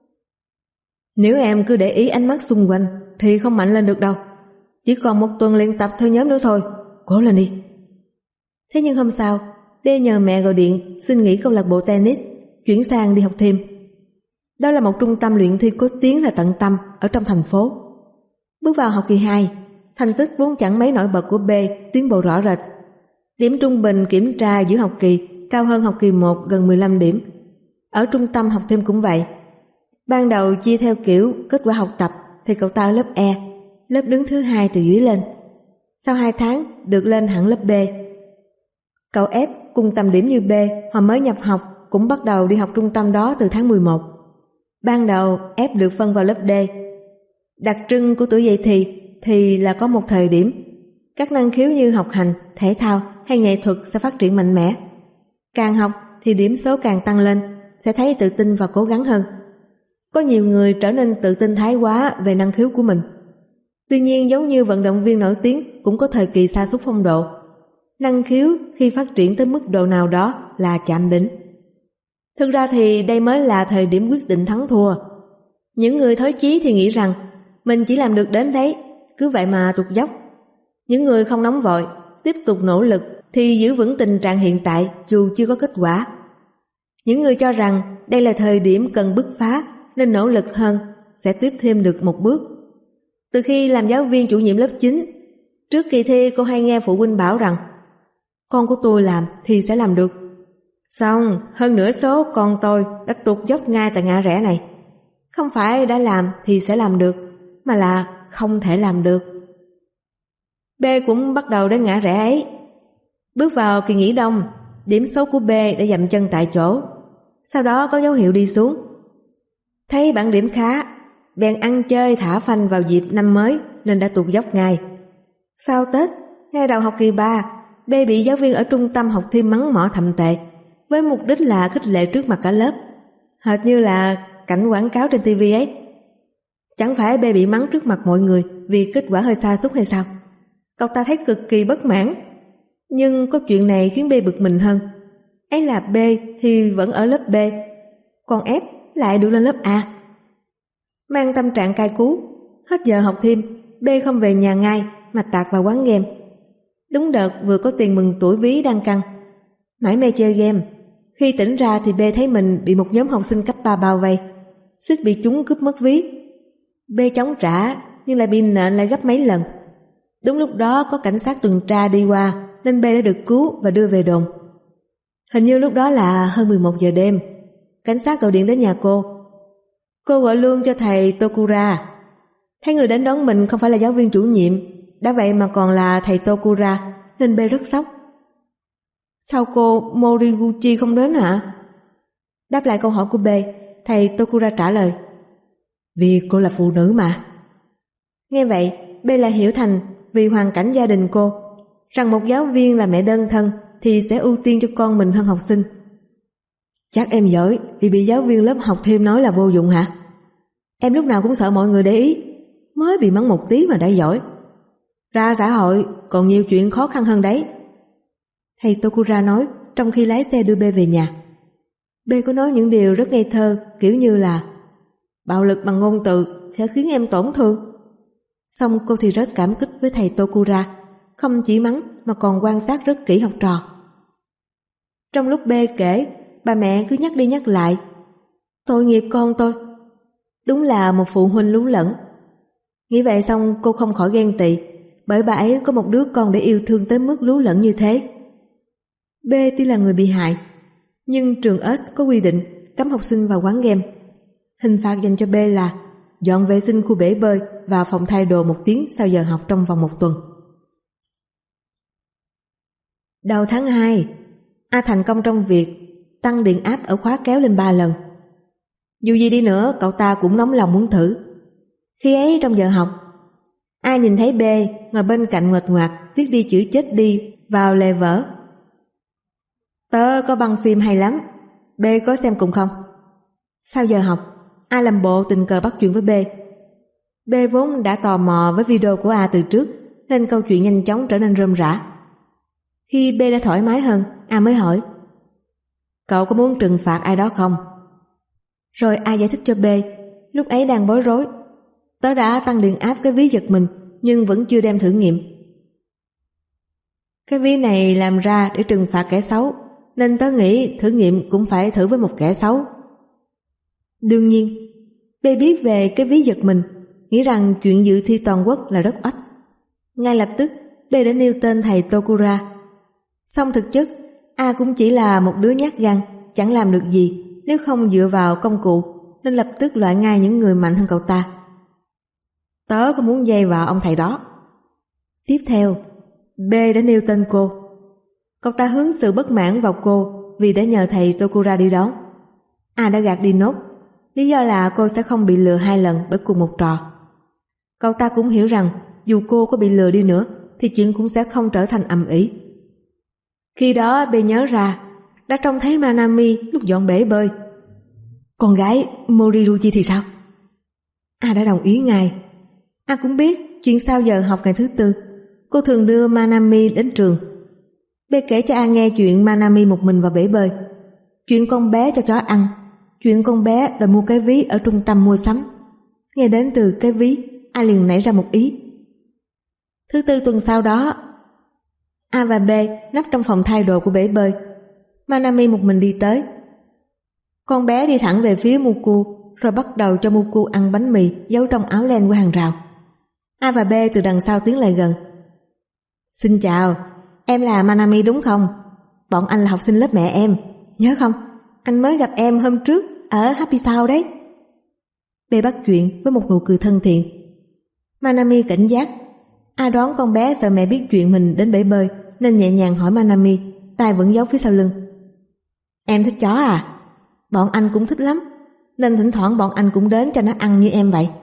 nếu em cứ để ý ánh mắt xung quanh thì không mạnh lên được đâu. Chỉ còn 1 tuần luyện tập theo nhóm nữa thôi, cố lên đi. Thế nhưng hôm sau, B nhờ mẹ gọi điện xin nghỉ câu lạc bộ tennis, chuyển sang đi học thêm. Đó là một trung tâm luyện thi có tiếng là tận tâm ở trong thành phố. Bước vào học kỳ 2, thành tích vốn chẳng mấy nổi bật của B tiến bộ rõ rệt. Điểm trung bình kiểm tra giữa học kỳ cao hơn học kỳ 1 gần 15 điểm. Ở trung tâm học thêm cũng vậy. Ban đầu chia theo kiểu kết quả học tập thì cậu ta ở lớp E, lớp đứng thứ 2 từ dưới lên. Sau 2 tháng được lên hẳn lớp B. Cậu F cùng tầm điểm như B, hồi mới nhập học cũng bắt đầu đi học trung tâm đó từ tháng 11. Ban đầu F được phân vào lớp D. Đặc trưng của tuổi dậy thì là có một thời điểm các năng khiếu như học hành, thể thao hay nghệ thuật sẽ phát triển mạnh mẽ. Càng học thì điểm số càng tăng lên, sẽ thấy tự tin và cố gắng hơn. Có nhiều người trở nên tự tin thái quá về năng khiếu của mình. Tuy nhiên, giống như vận động viên nổi tiếng cũng có thời kỳ sa sút phong độ. Năng khiếu khi phát triển tới mức độ nào đó là chạm đỉnh. Thực ra thì đây mới là thời điểm quyết định thắng thua. Những người thối chí thì nghĩ rằng mình chỉ làm được đến đấy, cứ vậy mà tụt dốc. Những người không nóng vội, tiếp tục nỗ lực thì giữ vững tình trạng hiện tại dù chưa có kết quả. Những người cho rằng đây là thời điểm cần bứt phá nên nỗ lực hơn, sẽ tiếp thêm được một bước. Từ khi làm giáo viên chủ nhiệm lớp 9, trước kỳ thi cô hay nghe phụ huynh bảo rằng con của tôi làm thì sẽ làm được. Xong, hơn nửa số con tôi đã tụt dốc ngay tại ngã rẽ này. Không phải đã làm thì sẽ làm được, mà là không thể làm được. B cũng bắt đầu đến ngã rẽ ấy. Bước vào kỳ nghỉ đông, điểm số của B đã dậm chân tại chỗ. Sau đó có dấu hiệu đi xuống. Thấy bảng điểm khá, bèn ăn chơi thả phanh vào dịp năm mới nên đã tụt dốc ngay. Sau Tết, ngay đầu học kỳ 3, B bị giáo viên ở trung tâm học thêm mắng mỏ thậm tệ, với mục đích là khích lệ trước mặt cả lớp, hệt như là cảnh quảng cáo trên TV ấy. Chẳng phải B bị mắng trước mặt mọi người vì kết quả hơi sa sút hay sao? Cậu ta thấy cực kỳ bất mãn. Nhưng có chuyện này khiến B bực mình hơn. Ấy là B thì vẫn ở lớp B, còn F lại được lên lớp A. Mang tâm trạng cay cú, hết giờ học thêm, B không về nhà ngay mà tạt vào quán game. Đúng đợt vừa có tiền mừng tuổi ví đang căng, mải mê chơi game. Khi tỉnh ra thì B thấy mình bị một nhóm học sinh cấp 3 bao vây, suýt bị chúng cướp mất ví. B chống trả nhưng lại bị nện lại gấp mấy lần. Đúng lúc đó có cảnh sát tuần tra đi qua nên B đã được cứu và đưa về đồn. Hình như lúc đó là hơn 11 giờ đêm. Cảnh sát gọi điện đến nhà cô. Cô gọi lương cho thầy Tokura. Thấy người đến đón mình không phải là giáo viên chủ nhiệm, đã vậy mà còn là thầy Tokura, nên B rất sốc. Sao cô Moriguchi không đến hả? Đáp lại câu hỏi của B, thầy Tokura trả lời: Vì cô là phụ nữ mà. Nghe vậy, B lại hiểu thành vì hoàn cảnh gia đình cô, rằng một giáo viên là mẹ đơn thân thì sẽ ưu tiên cho con mình hơn học sinh. Chắc em giỏi vì bị giáo viên lớp học thêm nói là vô dụng hả? Em lúc nào cũng sợ mọi người để ý, mới bị mắng một tí mà đã giỏi. Ra xã hội còn nhiều chuyện khó khăn hơn đấy. Thầy Tokura nói trong khi lái xe đưa B về nhà. B có nói những điều rất ngây thơ, kiểu như là bạo lực bằng ngôn từ sẽ khiến em tổn thương. Xong cô thì rất cảm kích với thầy Tokura, không chỉ mắng mà còn quan sát rất kỹ học trò. Trong lúc B kể, bà mẹ cứ nhắc đi nhắc lại: Tội nghiệp con tôi. Đúng là một phụ huynh lú lẫn. Nghĩ vậy xong cô không khỏi ghen tị, bởi bà ấy có một đứa con để yêu thương tới mức lú lẫn như thế. B tuy là người bị hại, nhưng trường S có quy định cấm học sinh vào quán game. Hình phạt dành cho B là dọn vệ sinh khu bể bơi và phòng thay đồ 1 tiếng sau giờ học trong vòng 1 tuần. Đầu tháng 2, A thành công trong việc tăng điện áp ở khóa kéo lên 3 lần. Dù gì đi nữa, cậu ta cũng nóng lòng muốn thử. Khi ấy trong giờ học, A nhìn thấy B ngồi bên cạnh nguệch ngoạc viết đi chữ chết đi vào lề vở. Tớ có băng phim hay lắm, B có xem cùng không? Sau giờ học, A làm bộ tình cờ bắt chuyện với B. B vốn đã tò mò với video của A từ trước, nên câu chuyện nhanh chóng trở nên rôm rả. Khi B đã thoải mái hơn, A mới hỏi: Cậu có muốn trừng phạt ai đó không? Rồi A giải thích cho B, lúc ấy đang bối rối. Tớ đã tăng điện áp cái ví giật mình, nhưng vẫn chưa đem thử nghiệm. Cái ví này làm ra để trừng phạt kẻ xấu, nên tớ nghĩ thử nghiệm cũng phải thử với một kẻ xấu. Đương nhiên, B biết về cái ví giật mình, nghĩ rằng chuyện dự thi toàn quốc là rất oách. Ngay lập tức, B đã nêu tên thầy Tokura. Song thực chất, A cũng chỉ là một đứa nhát gan, chẳng làm được gì nếu không dựa vào công cụ, nên lập tức loại ngay những người mạnh hơn cậu ta. Tớ không muốn dây vào ông thầy đó. Tiếp theo, B đã nêu tên cô. Cậu ta hướng sự bất mãn vào cô vì đã nhờ thầy Tokura đi đón. A đã gạt đi nốt, lý do là cô sẽ không bị lừa 2 lần bởi cùng một trò. Cậu ta cũng hiểu rằng dù cô có bị lừa đi nữa thì chuyện cũng sẽ không trở thành ầm ĩ. Khi đó B nhớ ra đã trông thấy Manami lúc dọn bể bơi. Con gái Moriruchi thì sao? A đã đồng ý ngay. A cũng biết chuyện sau giờ học ngày thứ Tư, cô thường đưa Manami đến trường. B kể cho A nghe chuyện Manami một mình vào bể bơi, chuyện con bé cho chó ăn, chuyện con bé đòi mua cái ví ở trung tâm mua sắm. Nghe đến từ cái ví, A liền nảy ra một ý. Thứ Tư tuần sau đó, A và B nấp trong phòng thay đồ của bể bơi. Manami một mình đi tới. Con bé đi thẳng về phía Muku, rồi bắt đầu cho Muku ăn bánh mì giấu trong áo len của hàng rào. A và B từ đằng sau tiến lại gần. Xin chào, em là Manami đúng không? Bọn anh là học sinh lớp mẹ em, nhớ không? Anh mới gặp em hôm trước ở Happy Town đấy. B bắt chuyện với một nụ cười thân thiện. Manami cảnh giác. A đoán con bé sợ mẹ biết chuyện mình đến bể bơi, nên nhẹ nhàng hỏi Manami, tay vẫn giấu phía sau lưng. Em thích chó à? Bọn anh cũng thích lắm, nên thỉnh thoảng bọn anh cũng đến cho nó ăn như em vậy.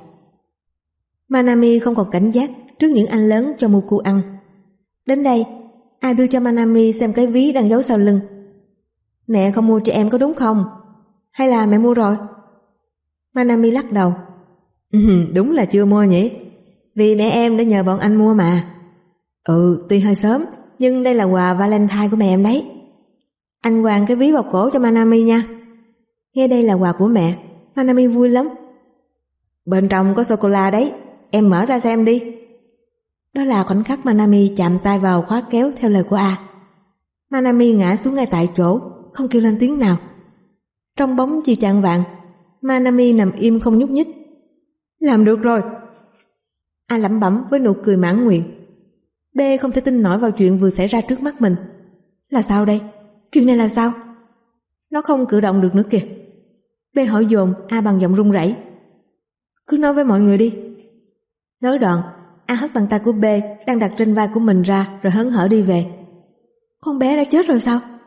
Manami không còn cảnh giác trước những anh lớn cho Muku ăn. Đến đây, A đưa cho Manami xem cái ví đang giấu sau lưng. Mẹ không mua cho em có đúng không? Hay là mẹ mua rồi? Manami lắc đầu. Đúng là chưa mua nhỉ, vì mẹ em đã nhờ bọn anh mua mà. Tuy hơi sớm, nhưng đây là quà Valentine của mẹ em đấy. Anh quàng cái ví vào cổ cho Manami nha. Nghe đây là quà của mẹ, Manami vui lắm. Bên trong có sô-cô-la đấy, em mở ra xem đi. Đó là khoảnh khắc Manami chạm tay vào khóa kéo theo lời của A. Manami ngã xuống ngay tại chỗ, không kêu lên tiếng nào. Trong bóng chiều chạng vạng, Manami nằm im không nhúc nhích. Làm được rồi, A lẩm bẩm với nụ cười mãn nguyện. B không thể tin nổi vào chuyện vừa xảy ra trước mắt mình. Là sao đây? Chuyện này là sao? Nó không cử động được nữa kìa. B hỏi dồn A bằng giọng run rẩy. Cứ nói với mọi người đi. Nói đoạn, A hất bàn tay của B đang đặt trên vai của mình ra rồi hớn hở đi về. Con bé đã chết rồi sao?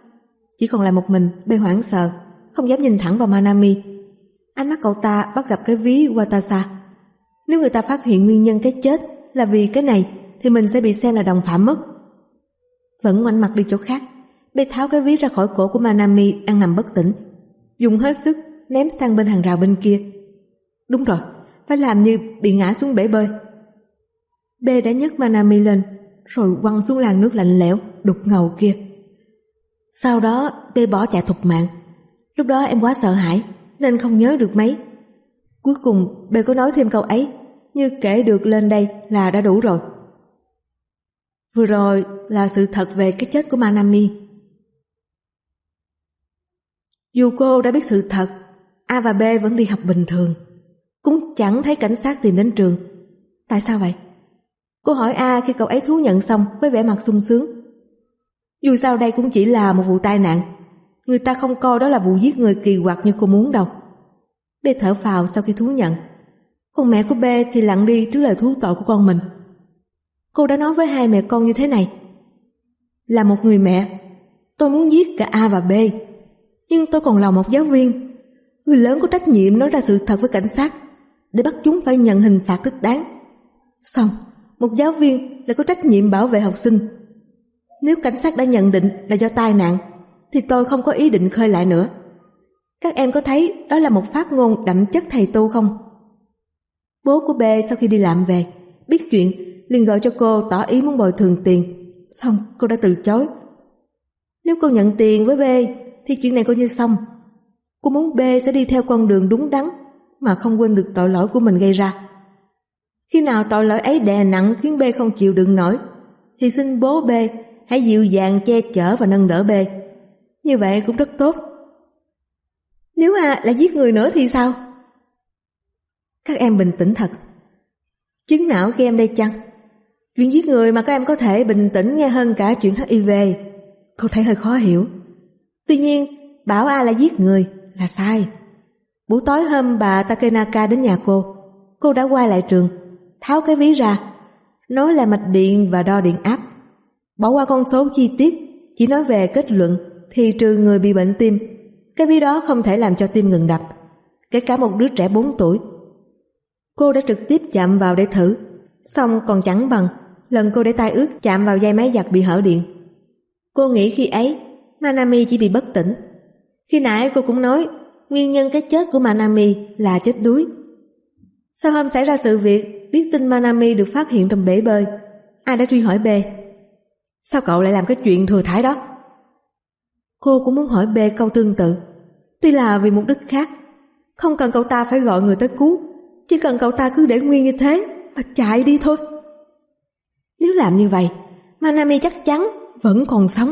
Chỉ còn lại một mình, B hoảng sợ, không dám nhìn thẳng vào Manami. Ánh mắt cậu ta bắt gặp cái ví Watasa. Nếu người ta phát hiện nguyên nhân cái chết là vì cái này thì mình sẽ bị xem là đồng phạm mất. Vẫn ngoảnh mặt đi chỗ khác, B tháo cái ví ra khỏi cổ của Manami đang nằm bất tỉnh, dùng hết sức ném sang bên hàng rào bên kia. Đúng rồi, phải làm như bị ngã xuống bể bơi. B đã nhấc Manami lên rồi quăng xuống làn nước lạnh lẽo đục ngầu kia. Sau đó B bỏ chạy thục mạng. Lúc đó em quá sợ hãi nên không nhớ được mấy. Cuối cùng B có nói thêm câu ấy, như kể được lên đây là đã đủ rồi. Vừa rồi là sự thật về cái chết của Manami. Dù cô đã biết sự thật, A và B vẫn đi học bình thường, cũng chẳng thấy cảnh sát tìm đến trường. Tại sao vậy? Cô hỏi A khi cậu ấy thú nhận xong với vẻ mặt sung sướng. Dù sao đây cũng chỉ là một vụ tai nạn, người ta không coi đó là vụ giết người kỳ quặc như cô muốn đâu. B thở phào sau khi thú nhận. Còn mẹ của B thì lặng đi trước lời thú tội của con mình. Cô đã nói với hai mẹ con như thế này: là một người mẹ, tôi muốn giết cả A và B, nhưng tôi còn là một giáo viên. Người lớn có trách nhiệm nói ra sự thật với cảnh sát để bắt chúng phải nhận hình phạt thích đáng. Xong, một giáo viên lại có trách nhiệm bảo vệ học sinh. Nếu cảnh sát đã nhận định là do tai nạn thì tôi không có ý định khơi lại nữa. Các em có thấy đó là một phát ngôn đậm chất thầy tu không? Bố của B sau khi đi làm về, biết chuyện liền gọi cho cô tỏ ý muốn bồi thường tiền. Xong cô đã từ chối. Nếu cô nhận tiền với B thì chuyện này coi như xong. Cô muốn B sẽ đi theo con đường đúng đắn mà không quên được tội lỗi của mình gây ra. Khi nào tội lỗi ấy đè nặng khiến B không chịu đựng nổi thì xin bố B hãy dịu dàng che chở và nâng đỡ B. Như vậy cũng rất tốt. Nếu A lại giết người nữa thì sao? Các em bình tĩnh thật. Chứng não của em đây chăng? Chuyện giết người mà các em có thể bình tĩnh nghe hơn cả chuyện HIV. Cô thấy hơi khó hiểu. Tuy nhiên, bảo A là giết người là sai. Buổi tối hôm bà Takenaka đến nhà cô đã quay lại trường, tháo cái ví ra, nói là mạch điện và đo điện áp. Bỏ qua con số chi tiết, chỉ nói về kết luận thì trừ người bị bệnh tim, cái ví đó không thể làm cho tim ngừng đập, kể cả một đứa trẻ 4 tuổi. Cô đã trực tiếp chạm vào để thử, xong còn chẳng bằng lần cô để tay ướt chạm vào dây máy giặt bị hở điện. Cô nghĩ khi ấy Manami chỉ bị bất tỉnh. Khi nãy cô cũng nói nguyên nhân cái chết của Manami là chết đuối. Sau hôm xảy ra sự việc, biết tin Manami được phát hiện trong bể bơi, ai đã truy hỏi B: sao cậu lại làm cái chuyện thừa thãi đó? Cô cũng muốn hỏi B câu tương tự, tuy là vì mục đích khác. Không cần cậu ta phải gọi người tới cứu, chỉ cần cậu ta cứ để nguyên như thế mà chạy đi thôi. Nếu làm như vậy, Manami chắc chắn vẫn còn sống.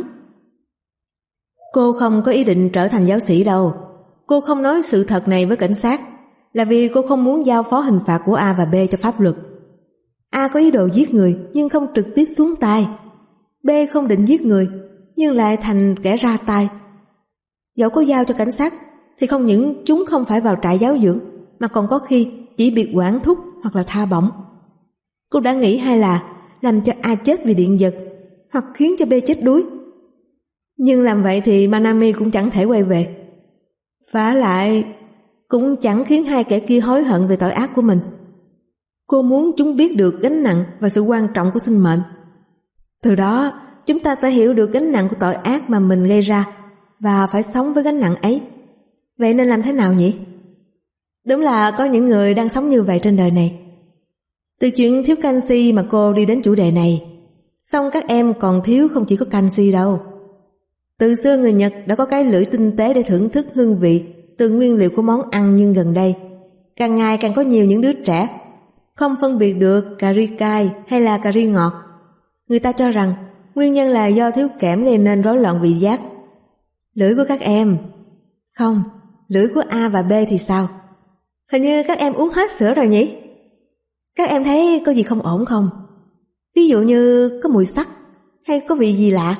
Cô không có ý định trở thành giáo sĩ đâu. Cô không nói sự thật này với cảnh sát là vì cô không muốn giao phó hình phạt của A và B cho pháp luật. A có ý đồ giết người nhưng không trực tiếp xuống tay. B không định giết người nhưng lại thành kẻ ra tay. Dẫu có giao cho cảnh sát thì không những chúng không phải vào trại giáo dưỡng mà còn có khi chỉ bị quản thúc hoặc là tha bổng. Cô đã nghĩ hay là làm cho A chết vì điện giật hoặc khiến cho B chết đuối. Nhưng làm vậy thì Manami cũng chẳng thể quay về. Vả lại cũng chẳng khiến hai kẻ kia hối hận về tội ác của mình. Cô muốn chúng biết được gánh nặng và sự quan trọng của sinh mệnh. Từ đó chúng ta sẽ hiểu được gánh nặng của tội ác mà mình gây ra và phải sống với gánh nặng ấy. Vậy nên làm thế nào nhỉ? Đúng là có những người đang sống như vậy trên đời này. Từ chuyện thiếu canxi mà cô đi đến chủ đề này. Xong các em còn thiếu không chỉ có canxi đâu. Từ xưa người Nhật đã có cái lưỡi tinh tế để thưởng thức hương vị từ nguyên liệu của món ăn, nhưng gần đây càng ngày càng có nhiều những đứa trẻ không phân biệt được cà ri cay hay là cà ri ngọt. Người ta cho rằng nguyên nhân là do thiếu kẽm gây nên rối loạn vị giác. Lưỡi của các em không, lưỡi của A và B thì sao? Hình như các em uống hết sữa rồi nhỉ? Các em thấy có gì không ổn không? Ví dụ như có mùi sắc hay có vị gì lạ.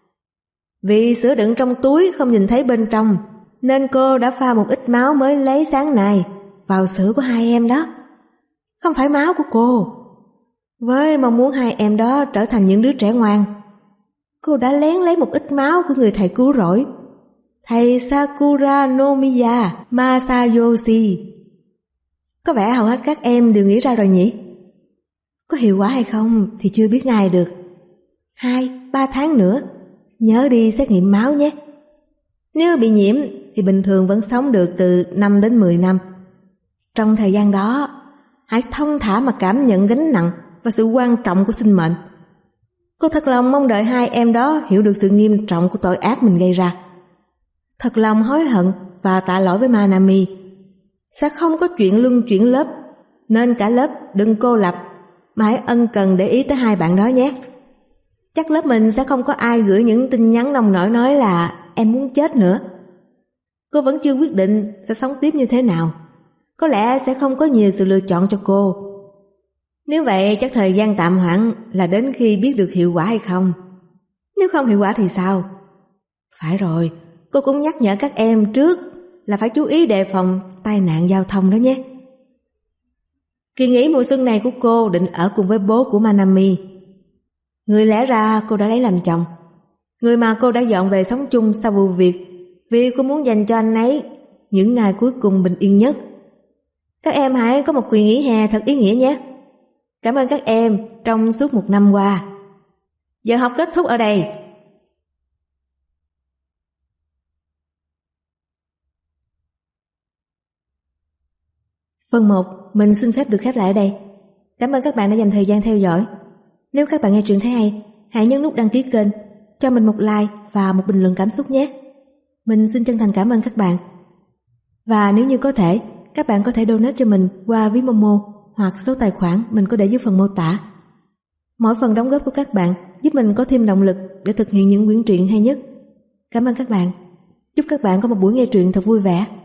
Vì sữa đựng trong túi không nhìn thấy bên trong nên cô đã pha một ít máu mới lấy sáng nay vào sữa của hai em đó. Không phải máu của cô. Với mong muốn hai em đó trở thành những đứa trẻ ngoan, cô đã lén lấy một ít máu của người thầy cứu rỗi thầy Sakura Nomiya Masayoshi. Có vẻ hầu hết các em đều nghĩ ra rồi nhỉ? Có hiệu quả hay không thì chưa biết ngay được. 2-3 tháng nữa, nhớ đi xét nghiệm máu nhé. Nếu bị nhiễm thì bình thường vẫn sống được từ 5 đến 10 năm. Trong thời gian đó, hãy thông thả mà cảm nhận gánh nặng và sự quan trọng của sinh mệnh. Cô thật lòng mong đợi hai em đó hiểu được sự nghiêm trọng của tội ác mình gây ra. Thật lòng hối hận và tạ lỗi với Manami. Sẽ không có chuyện luân chuyển lớp, nên cả lớp đừng cô lập, mà hãy ân cần để ý tới hai bạn đó nhé. Chắc lớp mình sẽ không có ai gửi những tin nhắn nông nổi nói là em muốn chết nữa. Cô vẫn chưa quyết định sẽ sống tiếp như thế nào. Có lẽ sẽ không có nhiều sự lựa chọn cho cô. Nếu vậy chắc thời gian tạm hoãn là đến khi biết được hiệu quả hay không. Nếu không hiệu quả thì sao? Phải rồi, cô cũng nhắc nhở các em trước là phải chú ý đề phòng tai nạn giao thông đó nhé. Kỳ nghỉ mùa xuân này của cô định ở cùng với bố của Manami. Người lẽ ra cô đã lấy làm chồng, người mà cô đã dọn về sống chung sau vụ việc, vì cô muốn dành cho anh ấy những ngày cuối cùng bình yên nhất. Các em hãy có một kỳ nghỉ hè thật ý nghĩa nhé. Cảm ơn các em trong suốt 1 năm qua. Giờ học kết thúc ở đây. Phần 1 mình xin phép được khép lại ở đây. Cảm ơn các bạn đã dành thời gian theo dõi. Nếu các bạn nghe truyện thấy hay, hãy nhấn nút đăng ký kênh, cho mình một like và một bình luận cảm xúc nhé. Mình xin chân thành cảm ơn các bạn. Và nếu như có thể, các bạn có thể donate cho mình qua ví Momo hoặc số tài khoản mình có để dưới phần mô tả. Mỗi phần đóng góp của các bạn giúp mình có thêm động lực để thực hiện những quyển truyện hay nhất. Cảm ơn các bạn. Chúc các bạn có một buổi nghe truyện thật vui vẻ.